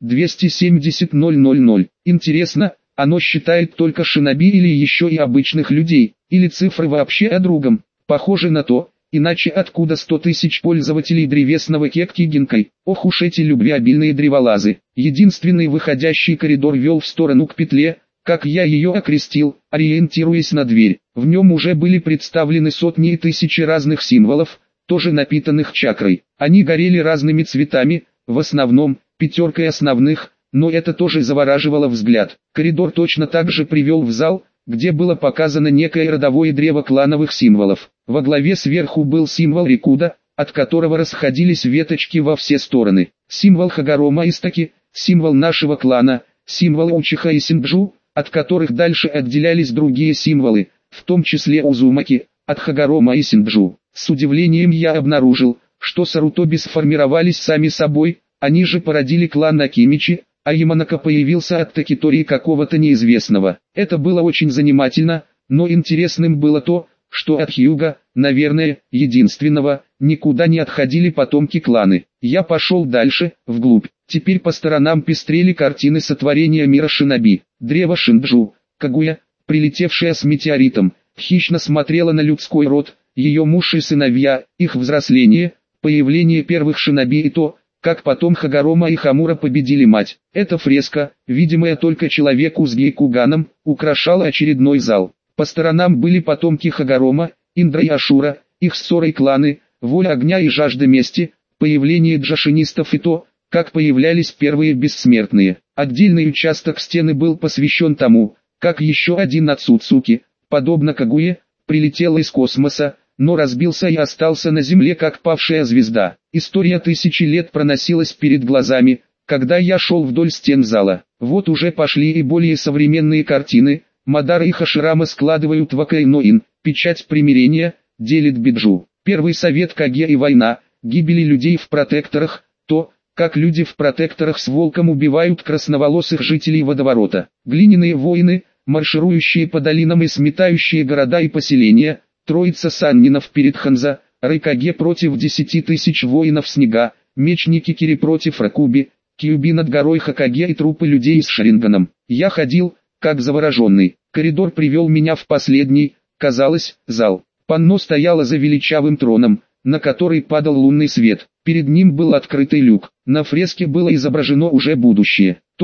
270,000. Интересно, оно считает только шиноби или еще и обычных людей, или цифры вообще о другом? Похоже на то, иначе откуда 100 тысяч пользователей древесного кекки гинкой? Ох уж эти любвеобильные древолазы. Единственный выходящий коридор вел в сторону к петле, как я ее окрестил, ориентируясь на дверь. В нем уже были представлены сотни и тысячи разных символов, тоже напитанных чакрой. Они горели разными цветами, в основном, 5 основных, но это тоже завораживало взгляд. Коридор точно так же привел в зал, где было показано некое родовое древо клановых символов. Во главе сверху был символ Рикуда, от которого расходились веточки во все стороны. Символ Хагарома Истаки, символ нашего клана, символ Учиха и Синджу, от которых дальше отделялись другие символы, в том числе Узумаки, от Хагарома и Синджу. С удивлением я обнаружил, что Сарутоби сформировались сами собой, они же породили клан Акимичи, а Яманака появился от Такитории какого-то неизвестного. Это было очень занимательно, но интересным было то, что от Хьюга, наверное, единственного, никуда не отходили потомки кланы. Я пошел дальше, вглубь. Теперь по сторонам пестрели картины сотворения мира шиноби. Древо Шинджу, Кагуя, прилетевшая с метеоритом, хищно смотрела на людской род, ее муж и сыновья, их взросление, появление первых шиноби и то, как потом Хагарома и Хамура победили мать. Эта фреска, видимая только человеку с гейкуганом, украшала очередной зал. По сторонам были потомки Хагарома, Индра и Ашура, их ссоры и кланы, воля огня и жажда мести, появление джашинистов и то, как появлялись первые бессмертные. Отдельный участок стены был посвящен тому, как еще один Ацуцуки, подобно Кагуе, прилетел из космоса, но разбился и остался на Земле как павшая звезда. История тысячи лет проносилась перед глазами, когда я шел вдоль стен зала. Вот уже пошли и более современные картины. Мадара и Хаширама складывают Вакайноин, печать примирения, делит Биджу. Первый совет Каге и война, гибели людей в протекторах, то, как люди в протекторах с волком убивают красноволосых жителей водоворота. Глиняные воины, марширующие по долинам и сметающие города и поселения, троица саннинов перед Ханза, Райкаге против 10 тысяч воинов снега, мечники Кири против Ракуби, Кьюби над горой Хокаге и трупы людей с Шаринганом. Я ходил, как завороженный. Коридор привел меня в последний, казалось, зал. Панно стояло за величавым троном, на который падал лунный свет. Перед ним был открытый люк. На фреске было изображено уже будущее. То,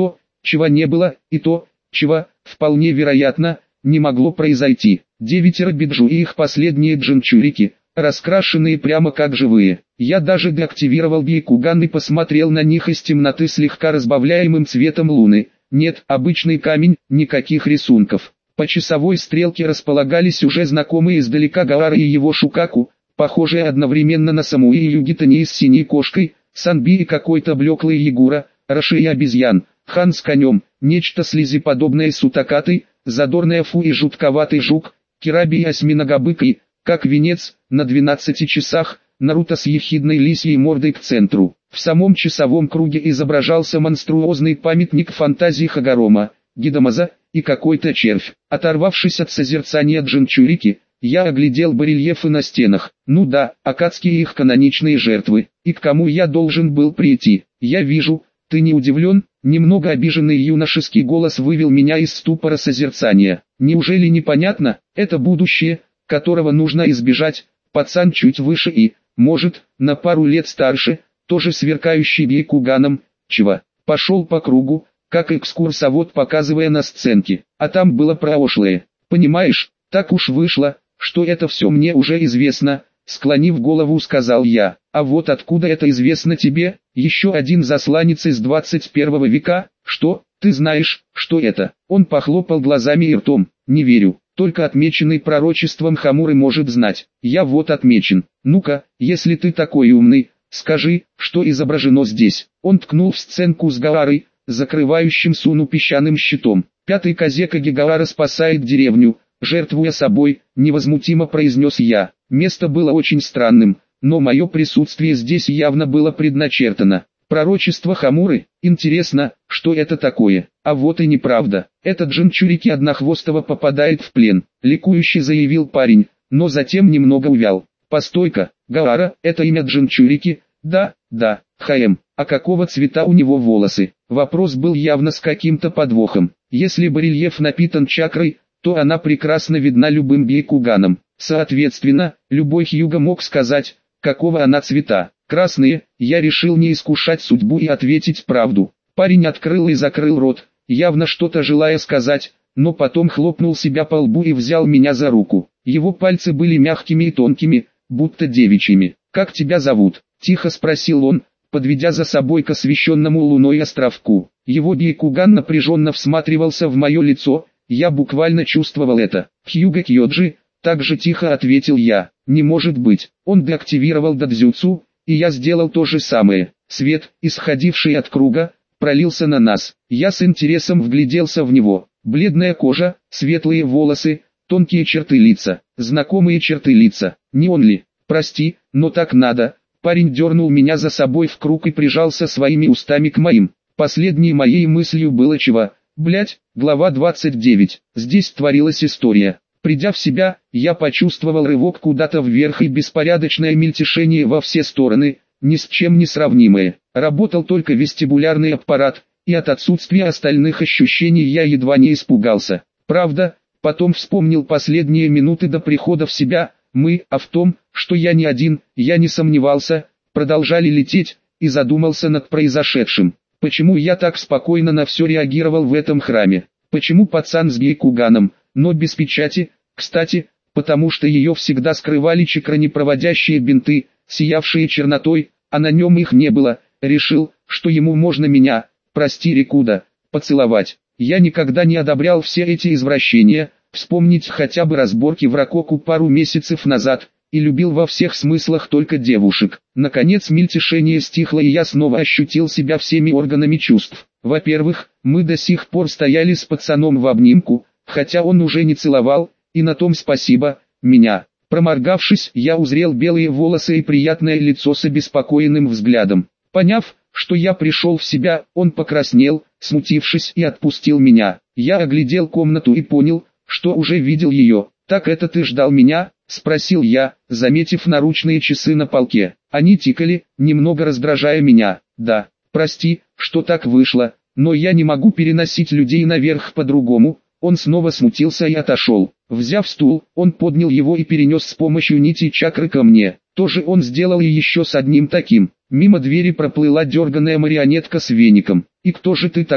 чего не было, и то, чего, вполне вероятно, не могло произойти. 9 биджу и их последние джинчурики, раскрашенные прямо как живые. Я даже деактивировал Бейкуган и посмотрел на них из темноты слегка разбавляемым цветом луны. Нет, обычный камень, никаких рисунков. По часовой стрелке располагались уже знакомые издалека Гаара и его Шукаку, похожие одновременно на Самуи и Югитани с синей кошкой, Санби и какой-то блеклый Ягура, Раши и обезьян, Хан с конем, нечто слизеподобное с утакатой, задорная Фу и жутковатый жук, Кираби и осьминогобык и, как венец, на 12 часах, Наруто с ехидной лисьей мордой к центру. В самом часовом круге изображался монструозный памятник фантазии Хагорома, Гидамаза, и какой-то червь. Оторвавшись от созерцания джинчурики, я оглядел барельефы на стенах. Ну да, акацкие их каноничные жертвы. И к кому я должен был прийти? Я вижу, ты не удивлен? Немного обиженный юношеский голос вывел меня из ступора созерцания. Неужели непонятно? Это будущее, которого нужно избежать. Пацан чуть выше и, может, на пару лет старше, тоже сверкающий Бейкуганом. Чего? Пошел по кругу, как экскурсовод, показывая на сценке. А там было прошлое. Понимаешь, так уж вышло, что это все мне уже известно, склонив голову, сказал я. А вот откуда это известно тебе? Еще один засланец из 21 века? Что? Ты знаешь, что это? Он похлопал глазами и ртом. Не верю. Только отмеченный пророчеством Хамуры может знать. Я вот отмечен. Ну-ка, если ты такой умный, скажи, что изображено здесь. Он ткнул в сценку с Гаарой, закрывающим Суну песчаным щитом. Пятый Казекаги Гаара спасает деревню, жертвуя собой, невозмутимо произнес я. Место было очень странным, но мое присутствие здесь явно было предначертано. Пророчество Хамуры? Интересно, что это такое? А вот и неправда. Этот джинчурики Однохвостого попадает в плен, ликующе заявил парень, но затем немного увял. Постой-ка, Гаара, это имя джинчурики? Да, ХМ. А какого цвета у него волосы? Вопрос был явно с каким-то подвохом. Если барельеф напитан чакрой, то она прекрасно видна любым бейкуганом. Соответственно, любой хьюга мог сказать, какого она цвета. Красные. Я решил не искушать судьбу и ответить правду. Парень открыл и закрыл рот, явно что-то желая сказать, но потом хлопнул себя по лбу и взял меня за руку. Его пальцы были мягкими и тонкими, будто девичьими. «Как тебя зовут?» – тихо спросил он, подведя за собой к освещенному луной островку. Его бейкуган напряженно всматривался в мое лицо, я буквально чувствовал это. «Хьюга Кьоджи», – так же тихо ответил я. «Не может быть». Он деактивировал дадзюцу, и я сделал то же самое. Свет, исходивший от круга, пролился на нас. Я с интересом вгляделся в него. Бледная кожа, светлые волосы, тонкие черты лица. Знакомые черты лица. Не он ли? Прости, но так надо. Парень дернул меня за собой в круг и прижался своими устами к моим. Последней моей мыслью было чего? Блять, глава 29. Здесь творилась история. Придя в себя, я почувствовал рывок куда-то вверх и беспорядочное мельтешение во все стороны, ни с чем не сравнимое. Работал только вестибулярный аппарат, и от отсутствия остальных ощущений я едва не испугался. Правда, потом вспомнил последние минуты до прихода в себя, а в том, что я не один, я не сомневался, продолжали лететь, и задумался над произошедшим. Почему я так спокойно на все реагировал в этом храме? Почему пацан с бейкуганом, но без печати? Кстати, потому что ее всегда скрывали чакронепроводящие бинты, сиявшие чернотой, а на нем их не было. Решил, что ему можно меня, прости Рикуда, поцеловать. Я никогда не одобрял все эти извращения, вспомнить хотя бы разборки в Рококу пару месяцев назад, и любил во всех смыслах только девушек. Наконец мельтешение стихло, и я снова ощутил себя всеми органами чувств. Во-первых, мы до сих пор стояли с пацаном в обнимку, хотя он уже не целовал, и на том спасибо, меня. Проморгавшись, я узрел белые волосы и приятное лицо с обеспокоенным взглядом. Поняв, что я пришел в себя, он покраснел, смутившись, и отпустил меня. Я оглядел комнату и понял, что уже видел ее. «Так это ты ждал меня?» – спросил я, заметив наручные часы на полке. Они тикали, немного раздражая меня. «Да, прости, что так вышло, но я не могу переносить людей наверх по-другому». Он снова смутился и отошел. Взяв стул, он поднял его и перенес с помощью нити чакры ко мне. Тоже он сделал и еще с одним таким. Мимо двери проплыла дерганая марионетка с веником. «И кто же ты такой?»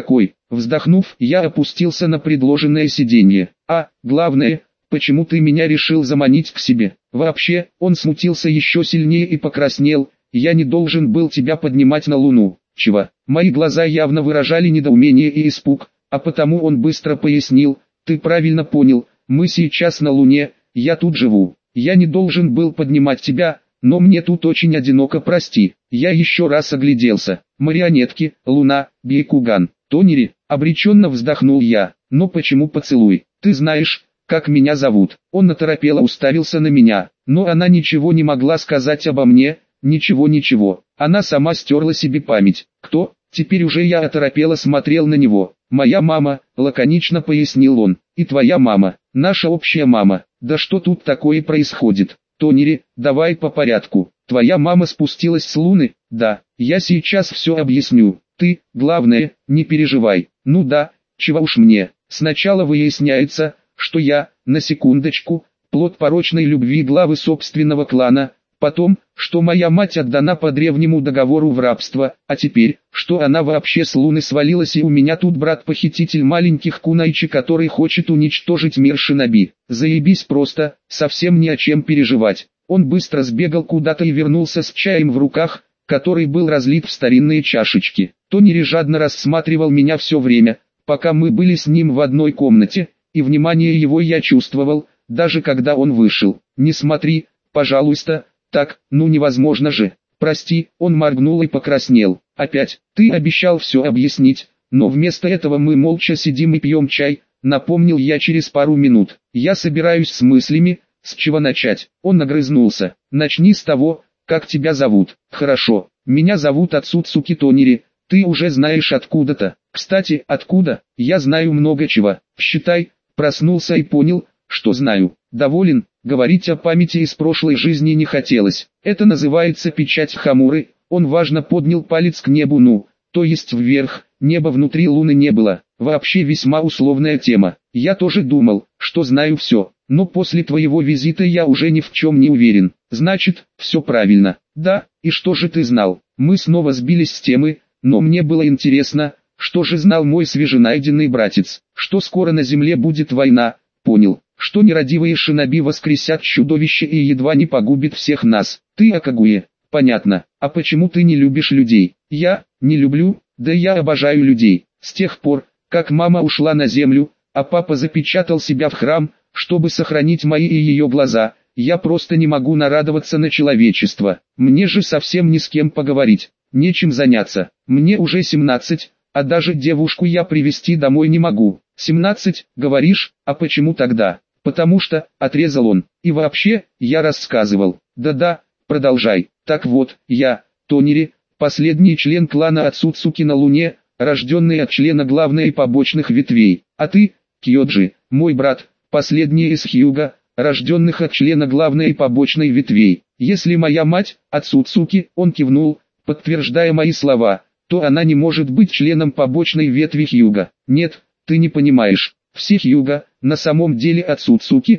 Вздохнув, я опустился на предложенное сиденье. Главное, почему ты меня решил заманить к себе? Вообще, он смутился еще сильнее и покраснел. Я не должен был тебя поднимать на луну. Чего? Мои глаза явно выражали недоумение и испуг, а потому он быстро пояснил: ты правильно понял, мы сейчас на луне, я тут живу. Я не должен был поднимать тебя, но мне тут очень одиноко, прости. Я еще раз огляделся. Марионетки, луна, Бейкуган, Тонери, обреченно вздохнул я. Но почему поцелуй? Ты знаешь, как меня зовут? Он оторопело уставился на меня, но она ничего не могла сказать обо мне. Ничего. Она сама стерла себе память. Кто? Теперь уже я оторопело смотрел на него. Моя мама, лаконично пояснил он. И твоя мама, наша общая мама. Да что тут такое происходит? Тонери, давай по порядку. Твоя мама спустилась с луны? Да, я сейчас все объясню. Ты, главное, не переживай. Ну да, чего уж мне. Сначала выясняется, что я, на секундочку, плод порочной любви главы собственного клана. Потом, что моя мать отдана по древнему договору в рабство, а теперь, что она вообще с луны свалилась, и у меня тут брат-похититель маленьких кунайчи, который хочет уничтожить мир шиноби. Заебись просто, совсем ни о чем переживать. Он быстро сбегал куда-то и вернулся с чаем в руках, который был разлит в старинные чашечки. Тонери жадно рассматривал меня все время, пока мы были с ним в одной комнате, и внимание его я чувствовал, даже когда он вышел. Не смотри, пожалуйста. Так, ну невозможно же. Прости, он моргнул и покраснел. Опять, ты обещал все объяснить, но вместо этого мы молча сидим и пьем чай, напомнил я через пару минут. Я собираюсь с мыслями, с чего начать. Он огрызнулся. Начни с того, как тебя зовут. Хорошо, меня зовут Ацуцуки Тонери, ты уже знаешь откуда-то. Кстати, откуда? Я знаю много чего. Считай, проснулся и понял, что знаю. Доволен? Говорить о памяти из прошлой жизни не хотелось. Это называется печать Хамуры. Он важно поднял палец к небу, ну, то есть вверх. Неба внутри луны не было. Вообще весьма условная тема. Я тоже думал, что знаю все. Но после твоего визита я уже ни в чем не уверен. Значит, все правильно. Да, и что же ты знал? Мы снова сбились с темы, но мне было интересно, что же знал мой свеженайденный братец. Что скоро на земле будет война. Понял, что нерадивые шиноби воскресят чудовище и едва не погубит всех нас. Ты Акагуэ, понятно. А почему ты не любишь людей? Я не люблю, да я обожаю людей. С тех пор, как мама ушла на землю, а папа запечатал себя в храм, чтобы сохранить мои и ее глаза, я просто не могу нарадоваться на человечество. Мне же совсем ни с кем поговорить, нечем заняться. Мне уже 17, а даже девушку я привезти домой не могу. 17, говоришь, а почему тогда? Потому что, отрезал он, и вообще, я рассказывал. Да-да, продолжай. Так вот, я, Тонери, последний член клана Ацуцуки на Луне, рожденный от члена главной и побочных ветвей. А ты, Кьоджи, мой брат, последний из Хьюга, рожденных от члена главной и побочной ветвей. Если моя мать, Ацуцуки, он кивнул, подтверждая мои слова, то она не может быть членом побочной ветви Хьюга. Нет, ты не понимаешь, все Хьюга, на самом деле Ацуцуки,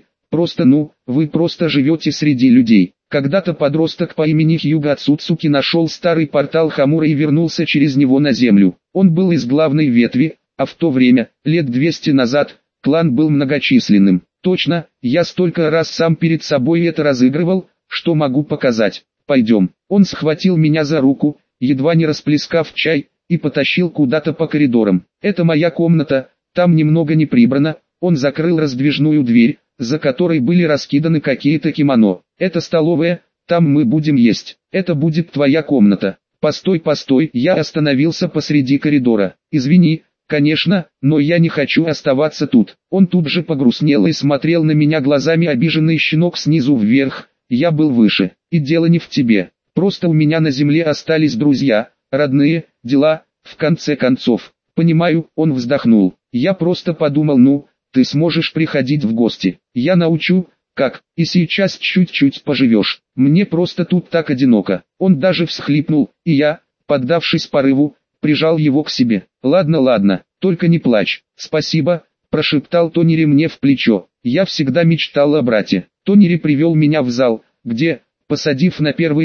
вы просто живете среди людей. Когда-то подросток по имени Хьюга Ацуцуки нашел старый портал Хамуры и вернулся через него на землю. Он был из главной ветви, а в то время, лет 200 назад, клан был многочисленным. Точно, я столько раз сам перед собой это разыгрывал, что могу показать. Пойдем. Он схватил меня за руку, едва не расплескав чай, и потащил куда-то по коридорам. Это моя комната, там немного не прибрано. Он закрыл раздвижную дверь, за которой были раскиданы какие-то кимоно. Это столовая, там мы будем есть. Это будет твоя комната. Постой, я остановился посреди коридора. Извини, конечно, но я не хочу оставаться тут. Он тут же погрустнел и смотрел на меня глазами обиженный щенок снизу вверх. Я был выше, и дело не в тебе. Просто у меня на земле остались друзья, родные, дела, в конце концов. Понимаю, он вздохнул. Я просто подумал, ты сможешь приходить в гости. Я научу, как, и сейчас чуть-чуть поживешь. Мне просто тут так одиноко. Он даже всхлипнул, и я, поддавшись порыву, прижал его к себе. Ладно, только не плачь. Спасибо, прошептал Тонери мне в плечо. Я всегда мечтал о брате. Тонери привел меня в зал, где, посадив на первый ряд,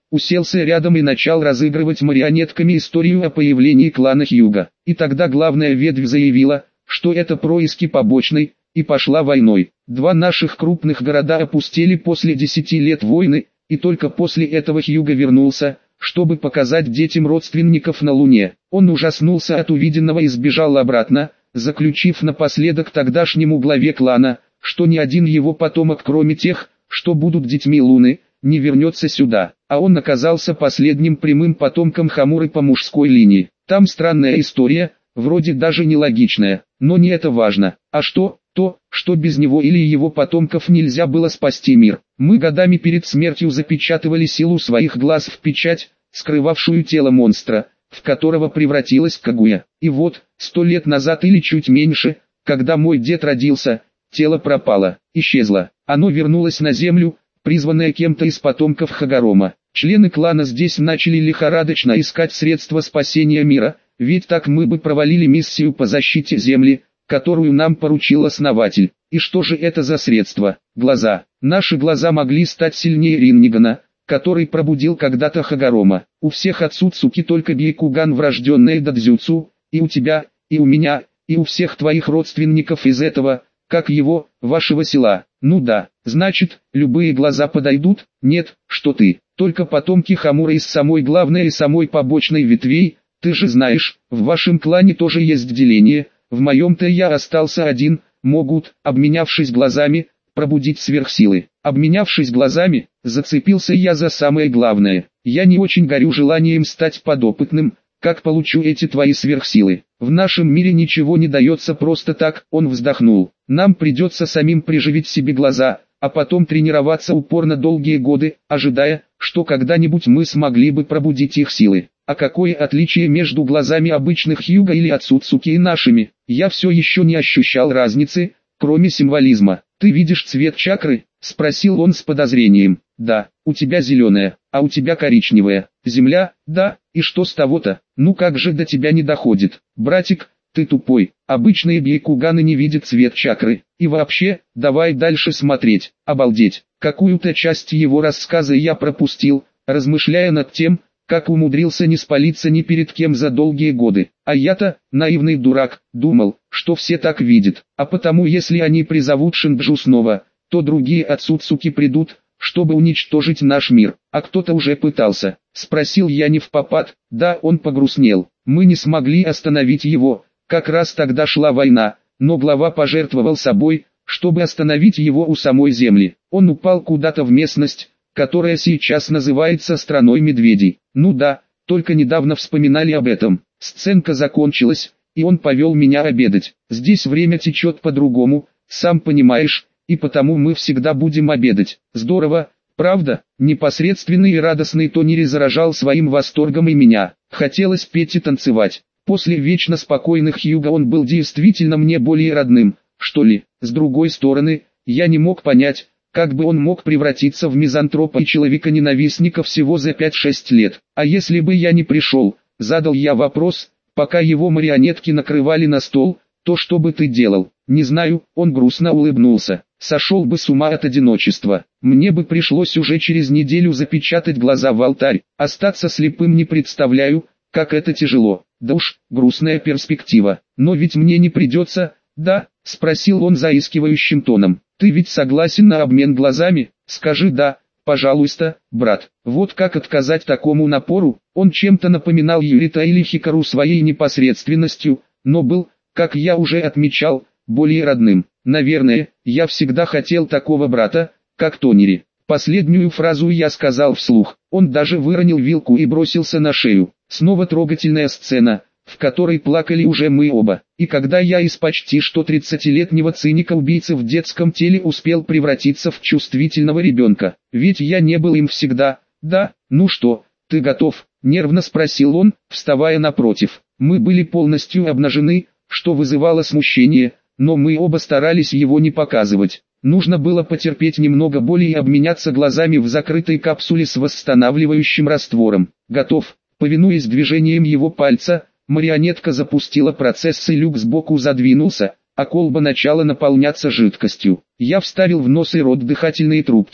уселся рядом и начал разыгрывать марионетками историю о появлении клана Хьюга. И тогда главная ветвь заявила, что это происки побочной, и пошла войной. Два наших крупных города опустели после 10 лет войны, и только после этого Хьюга вернулся, чтобы показать детям родственников на Луне. Он ужаснулся от увиденного и сбежал обратно, заключив напоследок тогдашнему главе клана, что ни один его потомок, кроме тех, что будут детьми Луны, не вернется сюда. А он оказался последним прямым потомком Хамуры по мужской линии. Там странная история, вроде даже нелогичная, но не это важно. А что? То, что без него или его потомков нельзя было спасти мир. Мы годами перед смертью запечатывали силу своих глаз в печать, скрывавшую тело монстра, в которого превратилась Кагуя. И вот, 100 лет назад или чуть меньше, когда мой дед родился, тело пропало, исчезло. Оно вернулось на землю, призванное кем-то из потомков Хагорома. Члены клана здесь начали лихорадочно искать средства спасения мира, ведь так мы бы провалили миссию по защите Земли, которую нам поручил основатель. И что же это за средства? Глаза. Наши глаза могли стать сильнее Риннигана, который пробудил когда-то Хагорома. У всех Ацуцуки только Бейкуган врожденное дадзюцу, и у тебя, и у меня, и у всех твоих родственников из этого, как его, вашего села. Ну да, значит, любые глаза подойдут? Нет, что ты, только потомки Хамуры из самой главной и самой побочной ветвей. Ты же знаешь, в вашем клане тоже есть деление. В моем-то я остался один, могут, обменявшись глазами, пробудить сверхсилы. Обменявшись глазами, зацепился я за самое главное. Я не очень горю желанием стать подопытным, как получу эти твои сверхсилы. В нашем мире ничего не дается просто так, он вздохнул. Нам придется самим приживить себе глаза, а потом тренироваться упорно долгие годы, ожидая, что когда-нибудь мы смогли бы пробудить их силы. А какое отличие между глазами обычных Хьюга или Ацуцуки и нашими? Я все еще не ощущал разницы, кроме символизма. «Ты видишь цвет чакры?» – спросил он с подозрением. «Да, у тебя зеленая, а у тебя коричневая. Земля, да, и что с того-то? Ну как же до тебя не доходит? Братик, ты тупой, обычные бейкуганы не видят цвет чакры. И вообще, давай дальше смотреть, обалдеть». Какую-то часть его рассказа я пропустил, размышляя над тем, как умудрился не спалиться ни перед кем за долгие годы. А я-то, наивный дурак, думал, что все так видят. А потому если они призовут Шинджу снова, то другие Ацуцуки придут, чтобы уничтожить наш мир. А кто-то уже пытался. Спросил я не впопад. Да, он погрустнел. Мы не смогли остановить его. Как раз тогда шла война, но глава пожертвовал собой, чтобы остановить его у самой земли. Он упал куда-то в местность, которая сейчас называется страной медведей. Ну да, только недавно вспоминали об этом. Сценка закончилась, и он повел меня обедать. Здесь время течет по-другому, сам понимаешь, и потому мы всегда будем обедать. Здорово, правда? Непосредственный и радостный Тонири заражал своим восторгом и меня. Хотелось петь и танцевать. После вечно спокойных Хьюга он был действительно мне более родным, что ли. С другой стороны, я не мог понять, как бы он мог превратиться в мизантропа и человека-ненавистника всего за 5-6 лет. А если бы я не пришел, задал я вопрос, пока его марионетки накрывали на стол, то что бы ты делал? Не знаю, он грустно улыбнулся. Сошел бы с ума от одиночества. Мне бы пришлось уже через неделю запечатать глаза в алтарь. Остаться слепым не представляю, как это тяжело. Да уж, грустная перспектива. Но ведь мне не придется, да? Спросил он заискивающим тоном. Ты ведь согласен на обмен глазами? Скажи да, пожалуйста, брат. Вот как отказать такому напору? Он чем-то напоминал Юрита или Хикару своей непосредственностью, но был, как я уже отмечал, более родным. Наверное, я всегда хотел такого брата, как Тонири. Последнюю фразу я сказал вслух. Он даже выронил вилку и бросился на шею. Снова трогательная сцена, в которой плакали уже мы оба. И когда я из почти что 30-летнего циника-убийцы в детском теле успел превратиться в чувствительного ребенка. Ведь я не был им всегда. Да, ну что, ты готов? Нервно спросил он, вставая напротив. Мы были полностью обнажены, что вызывало смущение, но мы оба старались его не показывать. Нужно было потерпеть немного боли и обменяться глазами в закрытой капсуле с восстанавливающим раствором. Готов. Повинуясь движением его пальца, марионетка запустила процесс и люк сбоку задвинулся, а колба начала наполняться жидкостью. Я вставил в нос и рот дыхательные трубки.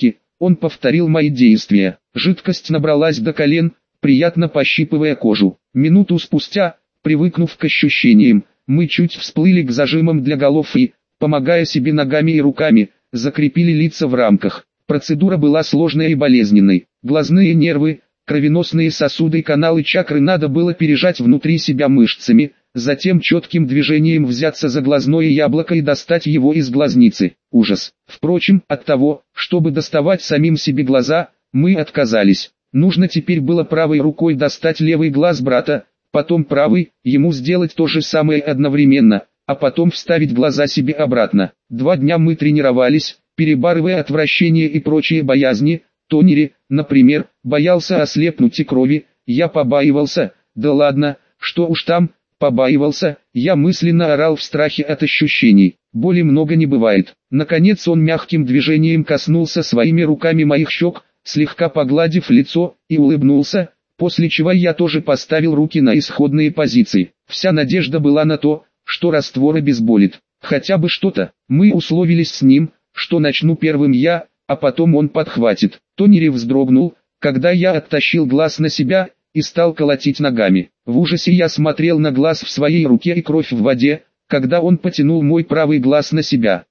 Он повторил мои действия. Жидкость набралась до колен, приятно пощипывая кожу. Минуту спустя, привыкнув к ощущениям, мы чуть всплыли к зажимам для голов и, помогая себе ногами и руками, закрепили лица в рамках. Процедура была сложной и болезненной. Глазные нервы, кровеносные сосуды и каналы чакры надо было пережать внутри себя мышцами, затем четким движением взяться за глазное яблоко и достать его из глазницы. Ужас. Впрочем, от того, чтобы доставать самим себе глаза, мы отказались. Нужно теперь было правой рукой достать левый глаз брата, потом правый, ему сделать то же самое одновременно, а потом вставить глаза себе обратно. 2 дня мы тренировались, перебарывая отвращение и прочие боязни. Тонери, например, боялся ослепнуть и крови, я побаивался, да ладно, что уж там, побаивался, я мысленно орал в страхе от ощущений. Боли много не бывает. Наконец он мягким движением коснулся своими руками моих щек, слегка погладив лицо, и улыбнулся, после чего я тоже поставил руки на исходные позиции. Вся надежда была на то, что раствор обезболит. Хотя бы что-то. Мы условились с ним, что начну первым я, а потом он подхватит. Тонери вздрогнул, когда я оттащил глаз на себя, и стал колотить ногами. В ужасе я смотрел на глаз в своей руке и кровь в воде, когда он потянул мой правый глаз на себя.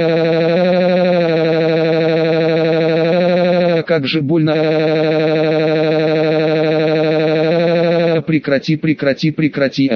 Как же больно! Прекрати!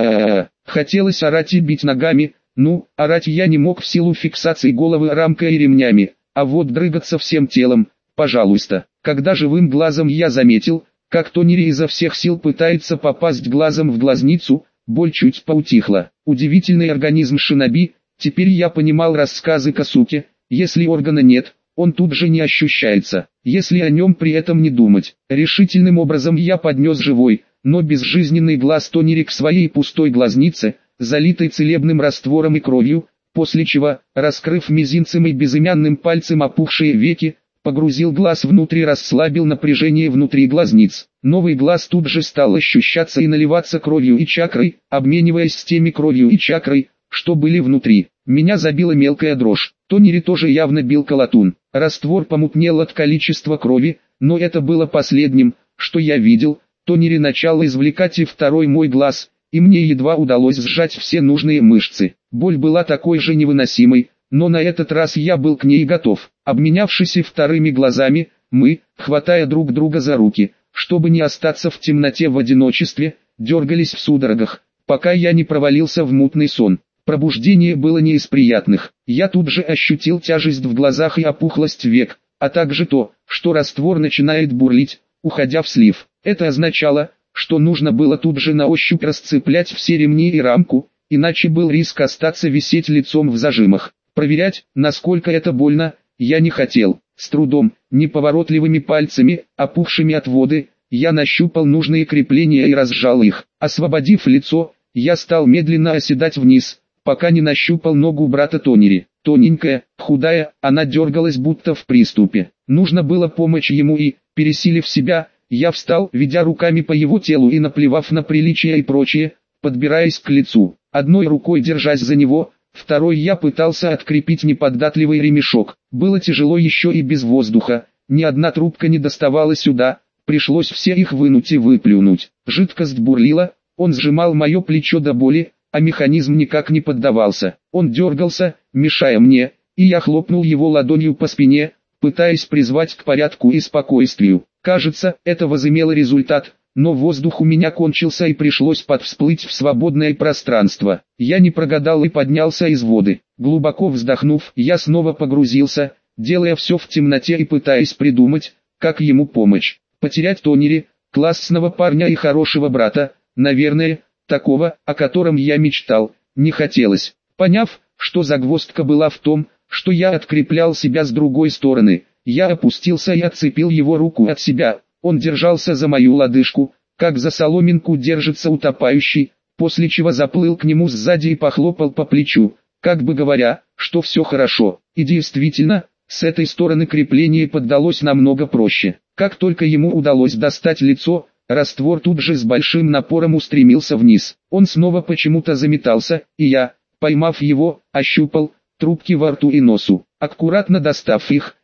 Хотелось орать и бить ногами, орать я не мог в силу фиксации головы рамкой и ремнями, а вот дрыгаться всем телом, пожалуйста. Когда живым глазом я заметил, как Тонери изо всех сил пытается попасть глазом в глазницу, боль чуть поутихла. Удивительный организм шиноби, теперь я понимал рассказы Касуки, если органа нет, он тут же не ощущается, если о нем при этом не думать. Решительным образом я поднес живой, но безжизненный глаз Тонери к своей пустой глазнице, залитой целебным раствором и кровью, после чего, раскрыв мизинцем и безымянным пальцем опухшие веки, погрузил глаз внутрь и расслабил напряжение внутри глазниц. Новый глаз тут же стал ощущаться и наливаться кровью и чакрой, обмениваясь с теми кровью и чакрой, что были внутри. Меня забила мелкая дрожь. Тонери тоже явно бил колотун. Раствор помутнел от количества крови, но это было последним, что я видел. Тонери начал извлекать и второй мой глаз, и мне едва удалось сжать все нужные мышцы. Боль была такой же невыносимой, но на этот раз я был к ней готов. Обменявшись и вторыми глазами, мы, хватая друг друга за руки, чтобы не остаться в темноте в одиночестве, дергались в судорогах, пока я не провалился в мутный сон. Пробуждение было не из приятных. Я тут же ощутил тяжесть в глазах и опухлость век, а также то, что раствор начинает бурлить, уходя в слив. Это означало, что нужно было тут же на ощупь расцеплять все ремни и рамку, иначе был риск остаться висеть лицом в зажимах. Проверять, насколько это больно, я не хотел. С трудом, неповоротливыми пальцами, опухшими от воды, я нащупал нужные крепления и разжал их. Освободив лицо, я стал медленно оседать вниз, пока не нащупал ногу брата Тонери. Тоненькая, худая, она дергалась будто в приступе. Нужно было помочь ему и, пересилив себя, я встал, ведя руками по его телу и наплевав на приличия и прочее, подбираясь к лицу. Одной рукой держась за него, второй я пытался открепить неподатливый ремешок. Было тяжело еще и без воздуха, ни одна трубка не доставала сюда, пришлось все их вынуть и выплюнуть. Жидкость бурлила, он сжимал мое плечо до боли, а механизм никак не поддавался. Он дергался, мешая мне, и я хлопнул его ладонью по спине, пытаясь призвать к порядку и спокойствию. Кажется, это возымело результат, но воздух у меня кончился и пришлось подвсплыть в свободное пространство. Я не прогадал и поднялся из воды. Глубоко вздохнув, я снова погрузился, делая все в темноте и пытаясь придумать, как ему помочь. Потерять Тонери, классного парня и хорошего брата, наверное, такого, о котором я мечтал, не хотелось. Поняв, что загвоздка была в том, что я откреплял себя с другой стороны, я опустился и отцепил его руку от себя. Он держался за мою лодыжку, как за соломинку держится утопающий, после чего заплыл к нему сзади и похлопал по плечу, как бы говоря, что все хорошо. И действительно, с этой стороны крепление поддалось намного проще. Как только ему удалось достать лицо, раствор тут же с большим напором устремился вниз. Он снова почему-то заметался, и я, поймав его, ощупал трубки во рту и носу. Аккуратно достав их,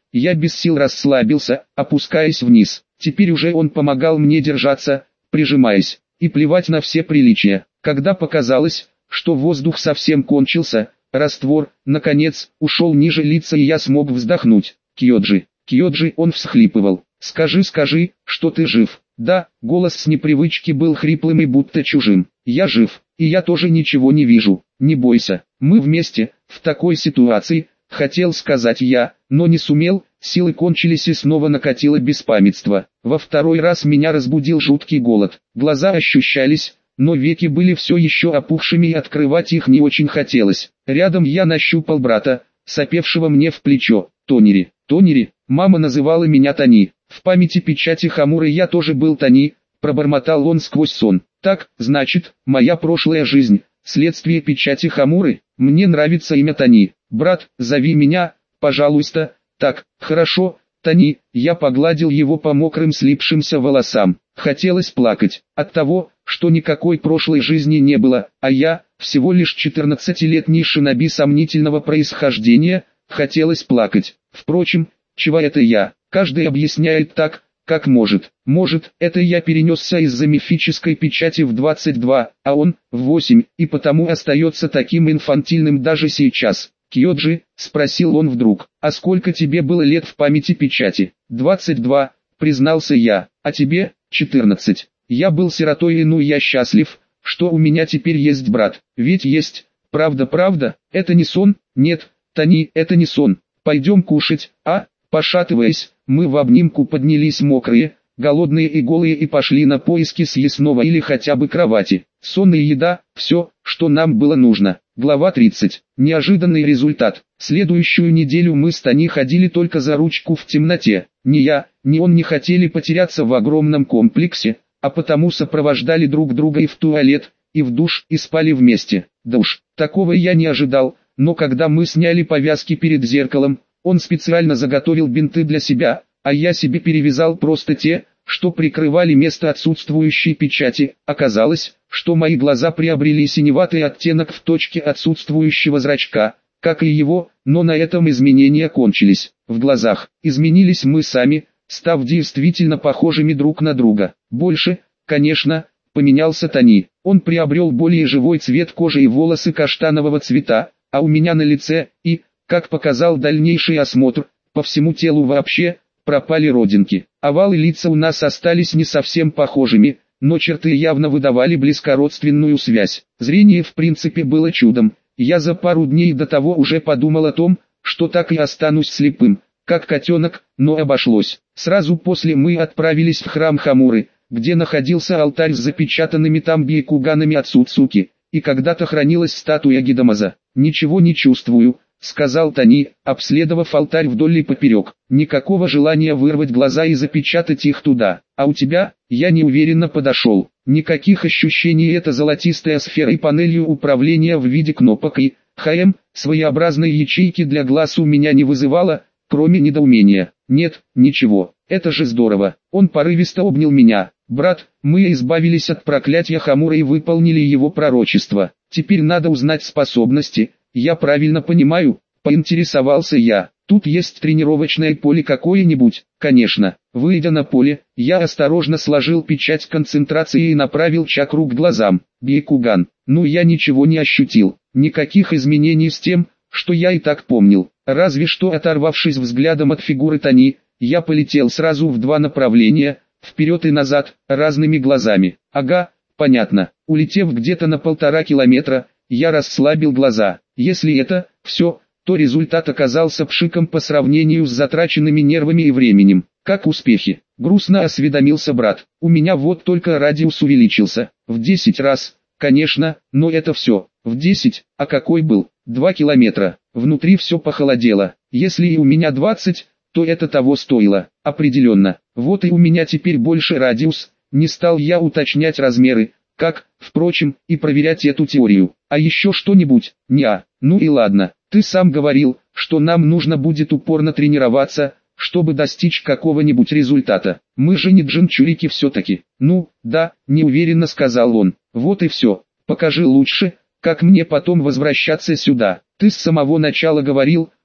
Я без сил расслабился, опускаясь вниз. Теперь уже он помогал мне держаться, прижимаясь, и плевать на все приличия. Когда показалось, что воздух совсем кончился, раствор, наконец, ушел ниже лица и я смог вздохнуть. Кьоджи, Кьоджи, он всхлипывал. Скажи, что ты жив. Да, голос с непривычки был хриплым и будто чужим. Я жив, и я тоже ничего не вижу. Не бойся, мы вместе, в такой ситуации, хотел сказать я, но не сумел, силы кончились и снова накатило беспамятство. Во второй раз меня разбудил жуткий голод. Глаза ощущались, но веки были все еще опухшими и открывать их не очень хотелось. Рядом я нащупал брата, сопевшего мне в плечо. Тонери, Тонери, мама называла меня Тони. В памяти печати Хамуры я тоже был Тони, пробормотал он сквозь сон. Так, значит, моя прошлая жизнь, следствие печати Хамуры. Мне нравится имя Тони. Брат, зови меня, пожалуйста. Так, хорошо, Тони. Я погладил его по мокрым слипшимся волосам. Хотелось плакать от того, что никакой прошлой жизни не было, а я, всего лишь 14-летний шиноби сомнительного происхождения, хотелось плакать. Впрочем, чего это я? Каждый объясняет так, как может. Может, это я перенесся из-за мифической печати в 22, а он в 8, и потому остается таким инфантильным даже сейчас. Кьоджи, спросил он вдруг, а сколько тебе было лет в памяти печати? 22, признался я, а тебе? 14. Я был сиротой, и ну я счастлив, что у меня теперь есть брат. Ведь есть, правда, это не сон? Нет, Тони, это не сон. Пойдем кушать, а? Пошатываясь, мы в обнимку поднялись мокрые, голодные и голые и пошли на поиски съестного или хотя бы кровати. Сон и еда – все, что нам было нужно. Глава 30. Неожиданный результат. Следующую неделю мы с Тони ходили только за ручку в темноте. Ни я, ни он не хотели потеряться в огромном комплексе, а потому сопровождали друг друга и в туалет, и в душ, и спали вместе. Да уж, такого я не ожидал, но когда мы сняли повязки перед зеркалом, он специально заготовил бинты для себя, а я себе перевязал просто те, что прикрывали место отсутствующей печати. Оказалось, что мои глаза приобрели синеватый оттенок в точке отсутствующего зрачка, как и его, но на этом изменения кончились. В глазах изменились мы сами, став действительно похожими друг на друга. Больше, конечно, поменялся Тони. Он приобрел более живой цвет кожи и волосы каштанового цвета, а у меня на лице, и, как показал дальнейший осмотр, по всему телу вообще, пропали родинки. Овалы лица у нас остались не совсем похожими, но черты явно выдавали близкородственную связь. Зрение в принципе было чудом. Я за пару дней до того уже подумал о том, что так и останусь слепым, как котенок, но обошлось. Сразу после мы отправились в храм Хамуры, где находился алтарь с запечатанными там бьякуганами Ацуцуки, и когда-то хранилась статуя Гидамаза. «Ничего не чувствую», — сказал Тони, обследовав алтарь вдоль и поперек. «Никакого желания вырвать глаза и запечатать их туда. А у тебя?» Я неуверенно подошел. Никаких ощущений. Эта золотистая сфера и панелью управления в виде кнопок и своеобразной ячейки для глаз у меня не вызывала, кроме недоумения. «Нет, ничего, это же здорово». Он порывисто обнял меня. «Брат, мы избавились от проклятия Хамуры и выполнили его пророчество. Теперь надо узнать способности». «Я правильно понимаю?» – поинтересовался я. «Тут есть тренировочное поле какое-нибудь?» «Конечно». Выйдя на поле, я осторожно сложил печать концентрации и направил чакру к глазам. Бьякуган. Ну я ничего не ощутил. Никаких изменений с тем, что я и так помнил. Разве что оторвавшись взглядом от фигуры Тони, я полетел сразу в два направления, вперед и назад, разными глазами. Ага, понятно. Улетев где-то на 1,5 километра, я расслабил глаза. Если это все, то результат оказался пшиком по сравнению с затраченными нервами и временем. «Как успехи?» – грустно осведомился брат. «У меня вот только радиус увеличился. В 10 раз, конечно, но это все. В 10, а какой был? 2 километра. Внутри все похолодело. Если и у меня 20, то это того стоило. Определенно. Вот и у меня теперь больше радиус». Не стал я уточнять размеры, как, впрочем, и проверять эту теорию. «А еще что-нибудь?» «Неа. Ну и ладно. Ты сам говорил, что нам нужно будет упорно тренироваться, чтобы достичь какого-нибудь результата. Мы же не джинчурики все-таки». «Ну, да», неуверенно сказал он. «Вот и все. Покажи лучше, как мне потом возвращаться сюда. Ты с самого начала говорил,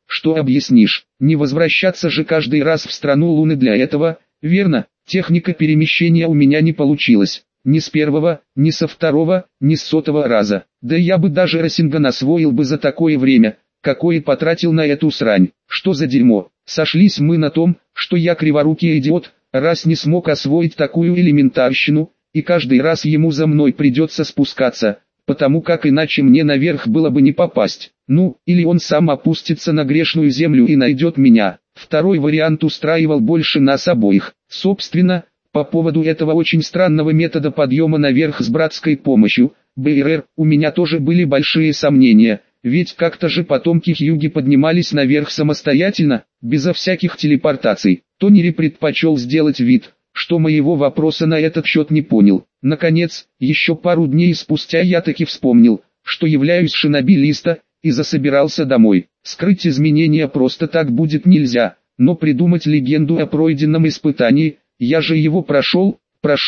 что объяснишь? Не возвращаться же каждый раз в страну Луны для этого, верно? Техника перемещения у меня не получилась. Ни с первого, ни со второго, ни с сотого раза. Да я бы даже Рассинган освоил бы за такое время, какое потратил на эту срань. Что за дерьмо? Сошлись мы на том, что я криворукий идиот, раз не смог освоить такую элементарщину, и каждый раз ему за мной придется спускаться, потому как иначе мне наверх было бы не попасть. Ну, или он сам опустится на грешную землю и найдет меня. Второй вариант устраивал больше нас обоих. Собственно, по поводу этого очень странного метода подъема наверх с братской помощью, БРР, у меня тоже были большие сомнения, ведь как-то же потомки Хьюги поднимались наверх самостоятельно, безо всяких телепортаций. Тоннери предпочел сделать вид, что моего вопроса на этот счет не понял. Наконец, еще пару дней спустя я таки вспомнил, что являюсь шиноби-листа, и засобирался домой. Скрыть изменения просто так будет нельзя, но придумать легенду о пройденном испытании, я же его прошел.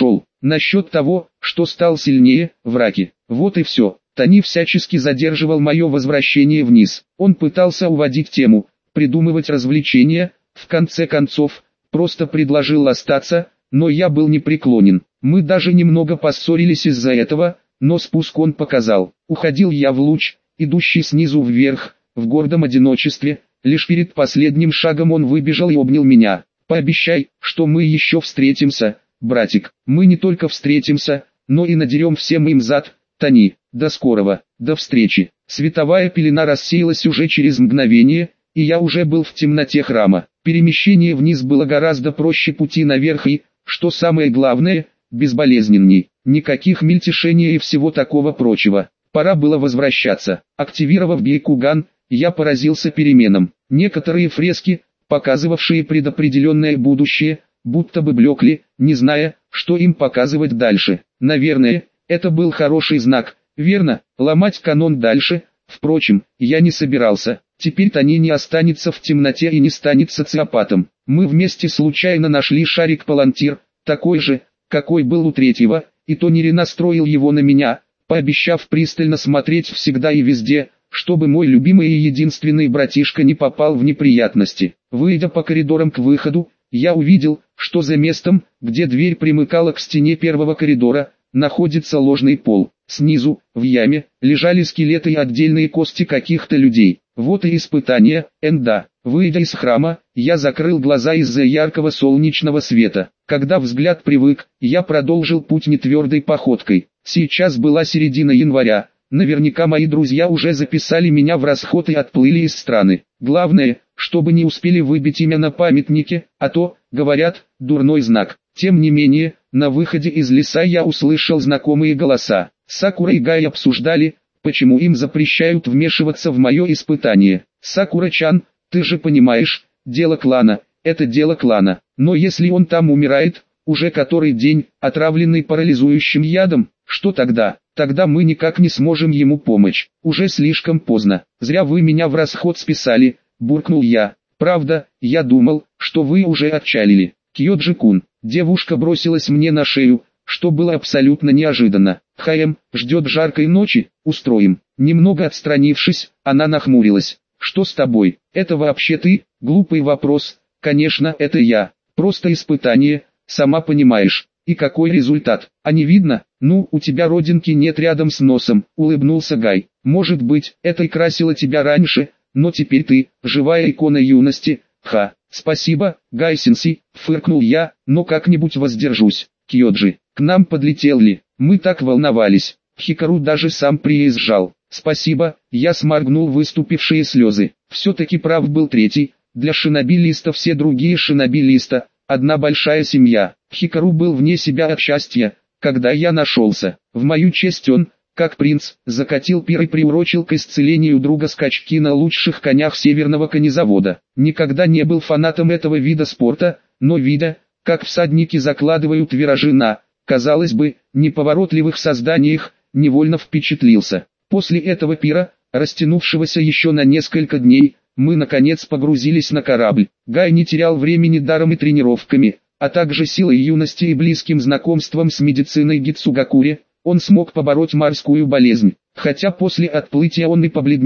Насчет того, что стал сильнее, враки. Вот и все. Тони всячески задерживал мое возвращение вниз. Он пытался уводить тему, придумывать развлечения, в конце концов, просто предложил остаться, но я был непреклонен. Мы даже немного поссорились из-за этого, но спуск он показал. Уходил я в луч, идущий снизу вверх, в гордом одиночестве. Лишь перед последним шагом он выбежал и обнял меня. «Пообещай, что мы еще встретимся, братик. Мы не только встретимся, но и надерем всем им зад, Тони. До скорого, до встречи». Световая пелена рассеялась уже через мгновение, и я уже был в темноте храма. Перемещение вниз было гораздо проще пути наверх и, что самое главное, безболезненней. Никаких мельтешений и всего такого прочего. Пора было возвращаться. Активировав Бейкуган, я поразился переменам. Некоторые фрески, показывавшие предопределенное будущее, будто бы блекли, не зная, что им показывать дальше. Наверное, это был хороший знак, верно, ломать канон дальше. Впрочем, я не собирался. Теперь Тони не останется в темноте и не станет социопатом. Мы вместе случайно нашли шарик-палантир, такой же, какой был у третьего, и Тонери настроил его на меня, пообещав пристально смотреть всегда и везде, чтобы мой любимый и единственный братишка не попал в неприятности. Выйдя по коридорам к выходу, я увидел, что за местом, где дверь примыкала к стене первого коридора, находится ложный пол. Снизу, в яме, лежали скелеты и отдельные кости каких-то людей. Вот и испытание, энда. Выйдя из храма, я закрыл глаза из-за яркого солнечного света. Когда взгляд привык, я продолжил путь нетвердой походкой. Сейчас была середина января. Наверняка мои друзья уже записали меня в расход и отплыли из страны. Главное, чтобы не успели выбить имя на памятнике, а то, говорят, дурной знак. Тем не менее, на выходе из леса я услышал знакомые голоса. Сакура и Гай обсуждали, почему им запрещают вмешиваться в мое испытание. «Сакура-чан, ты же понимаешь, дело клана, это дело клана. Но если он там умирает, уже который день, отравленный парализующим ядом, что тогда? Тогда мы никак не сможем ему помочь. Уже слишком поздно. Зря вы меня в расход списали», — буркнул я. «Правда, я думал, что вы уже отчалили. Кьёджи-кун». Девушка бросилась мне на шею, что было абсолютно неожиданно. Ждет жаркой ночи, устроим». Немного отстранившись, она нахмурилась. «Что с тобой? Это вообще ты?» Глупый вопрос. Конечно, это я. Просто испытание, сама понимаешь. И какой результат? А не видно? Ну, у тебя родинки нет рядом с носом, улыбнулся Гай. Может быть, это и красило тебя раньше, но теперь ты, живая икона юности. Ха, спасибо, Гай-сенсей, фыркнул я, но как-нибудь воздержусь. Кьёджи, к нам подлетел ли? Мы так волновались. Хикару даже сам приезжал. Спасибо, я сморгнул выступившие слезы. Все-таки прав был третий. Для шиноби-листа все другие шиноби-листа, одна большая семья. Хикару был вне себя от счастья, когда я нашелся. В мою честь он, как принц, закатил пир и приурочил к исцелению друга скачки на лучших конях северного конезавода. Никогда не был фанатом этого вида спорта, но видя, как всадники закладывают виражи на, казалось бы, неповоротливых созданиях, невольно впечатлился. После этого пира, растянувшегося еще на несколько дней, мы наконец погрузились на корабль. Гай не терял времени даром и тренировками, а также силой юности и близким знакомством с медициной Гицугакури, он смог побороть морскую болезнь. Хотя после отплытия он и побледнел,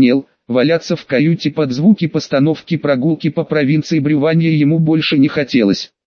Валяться в каюте под звуки постановки прогулки по провинции Брювания ему больше не хотелось.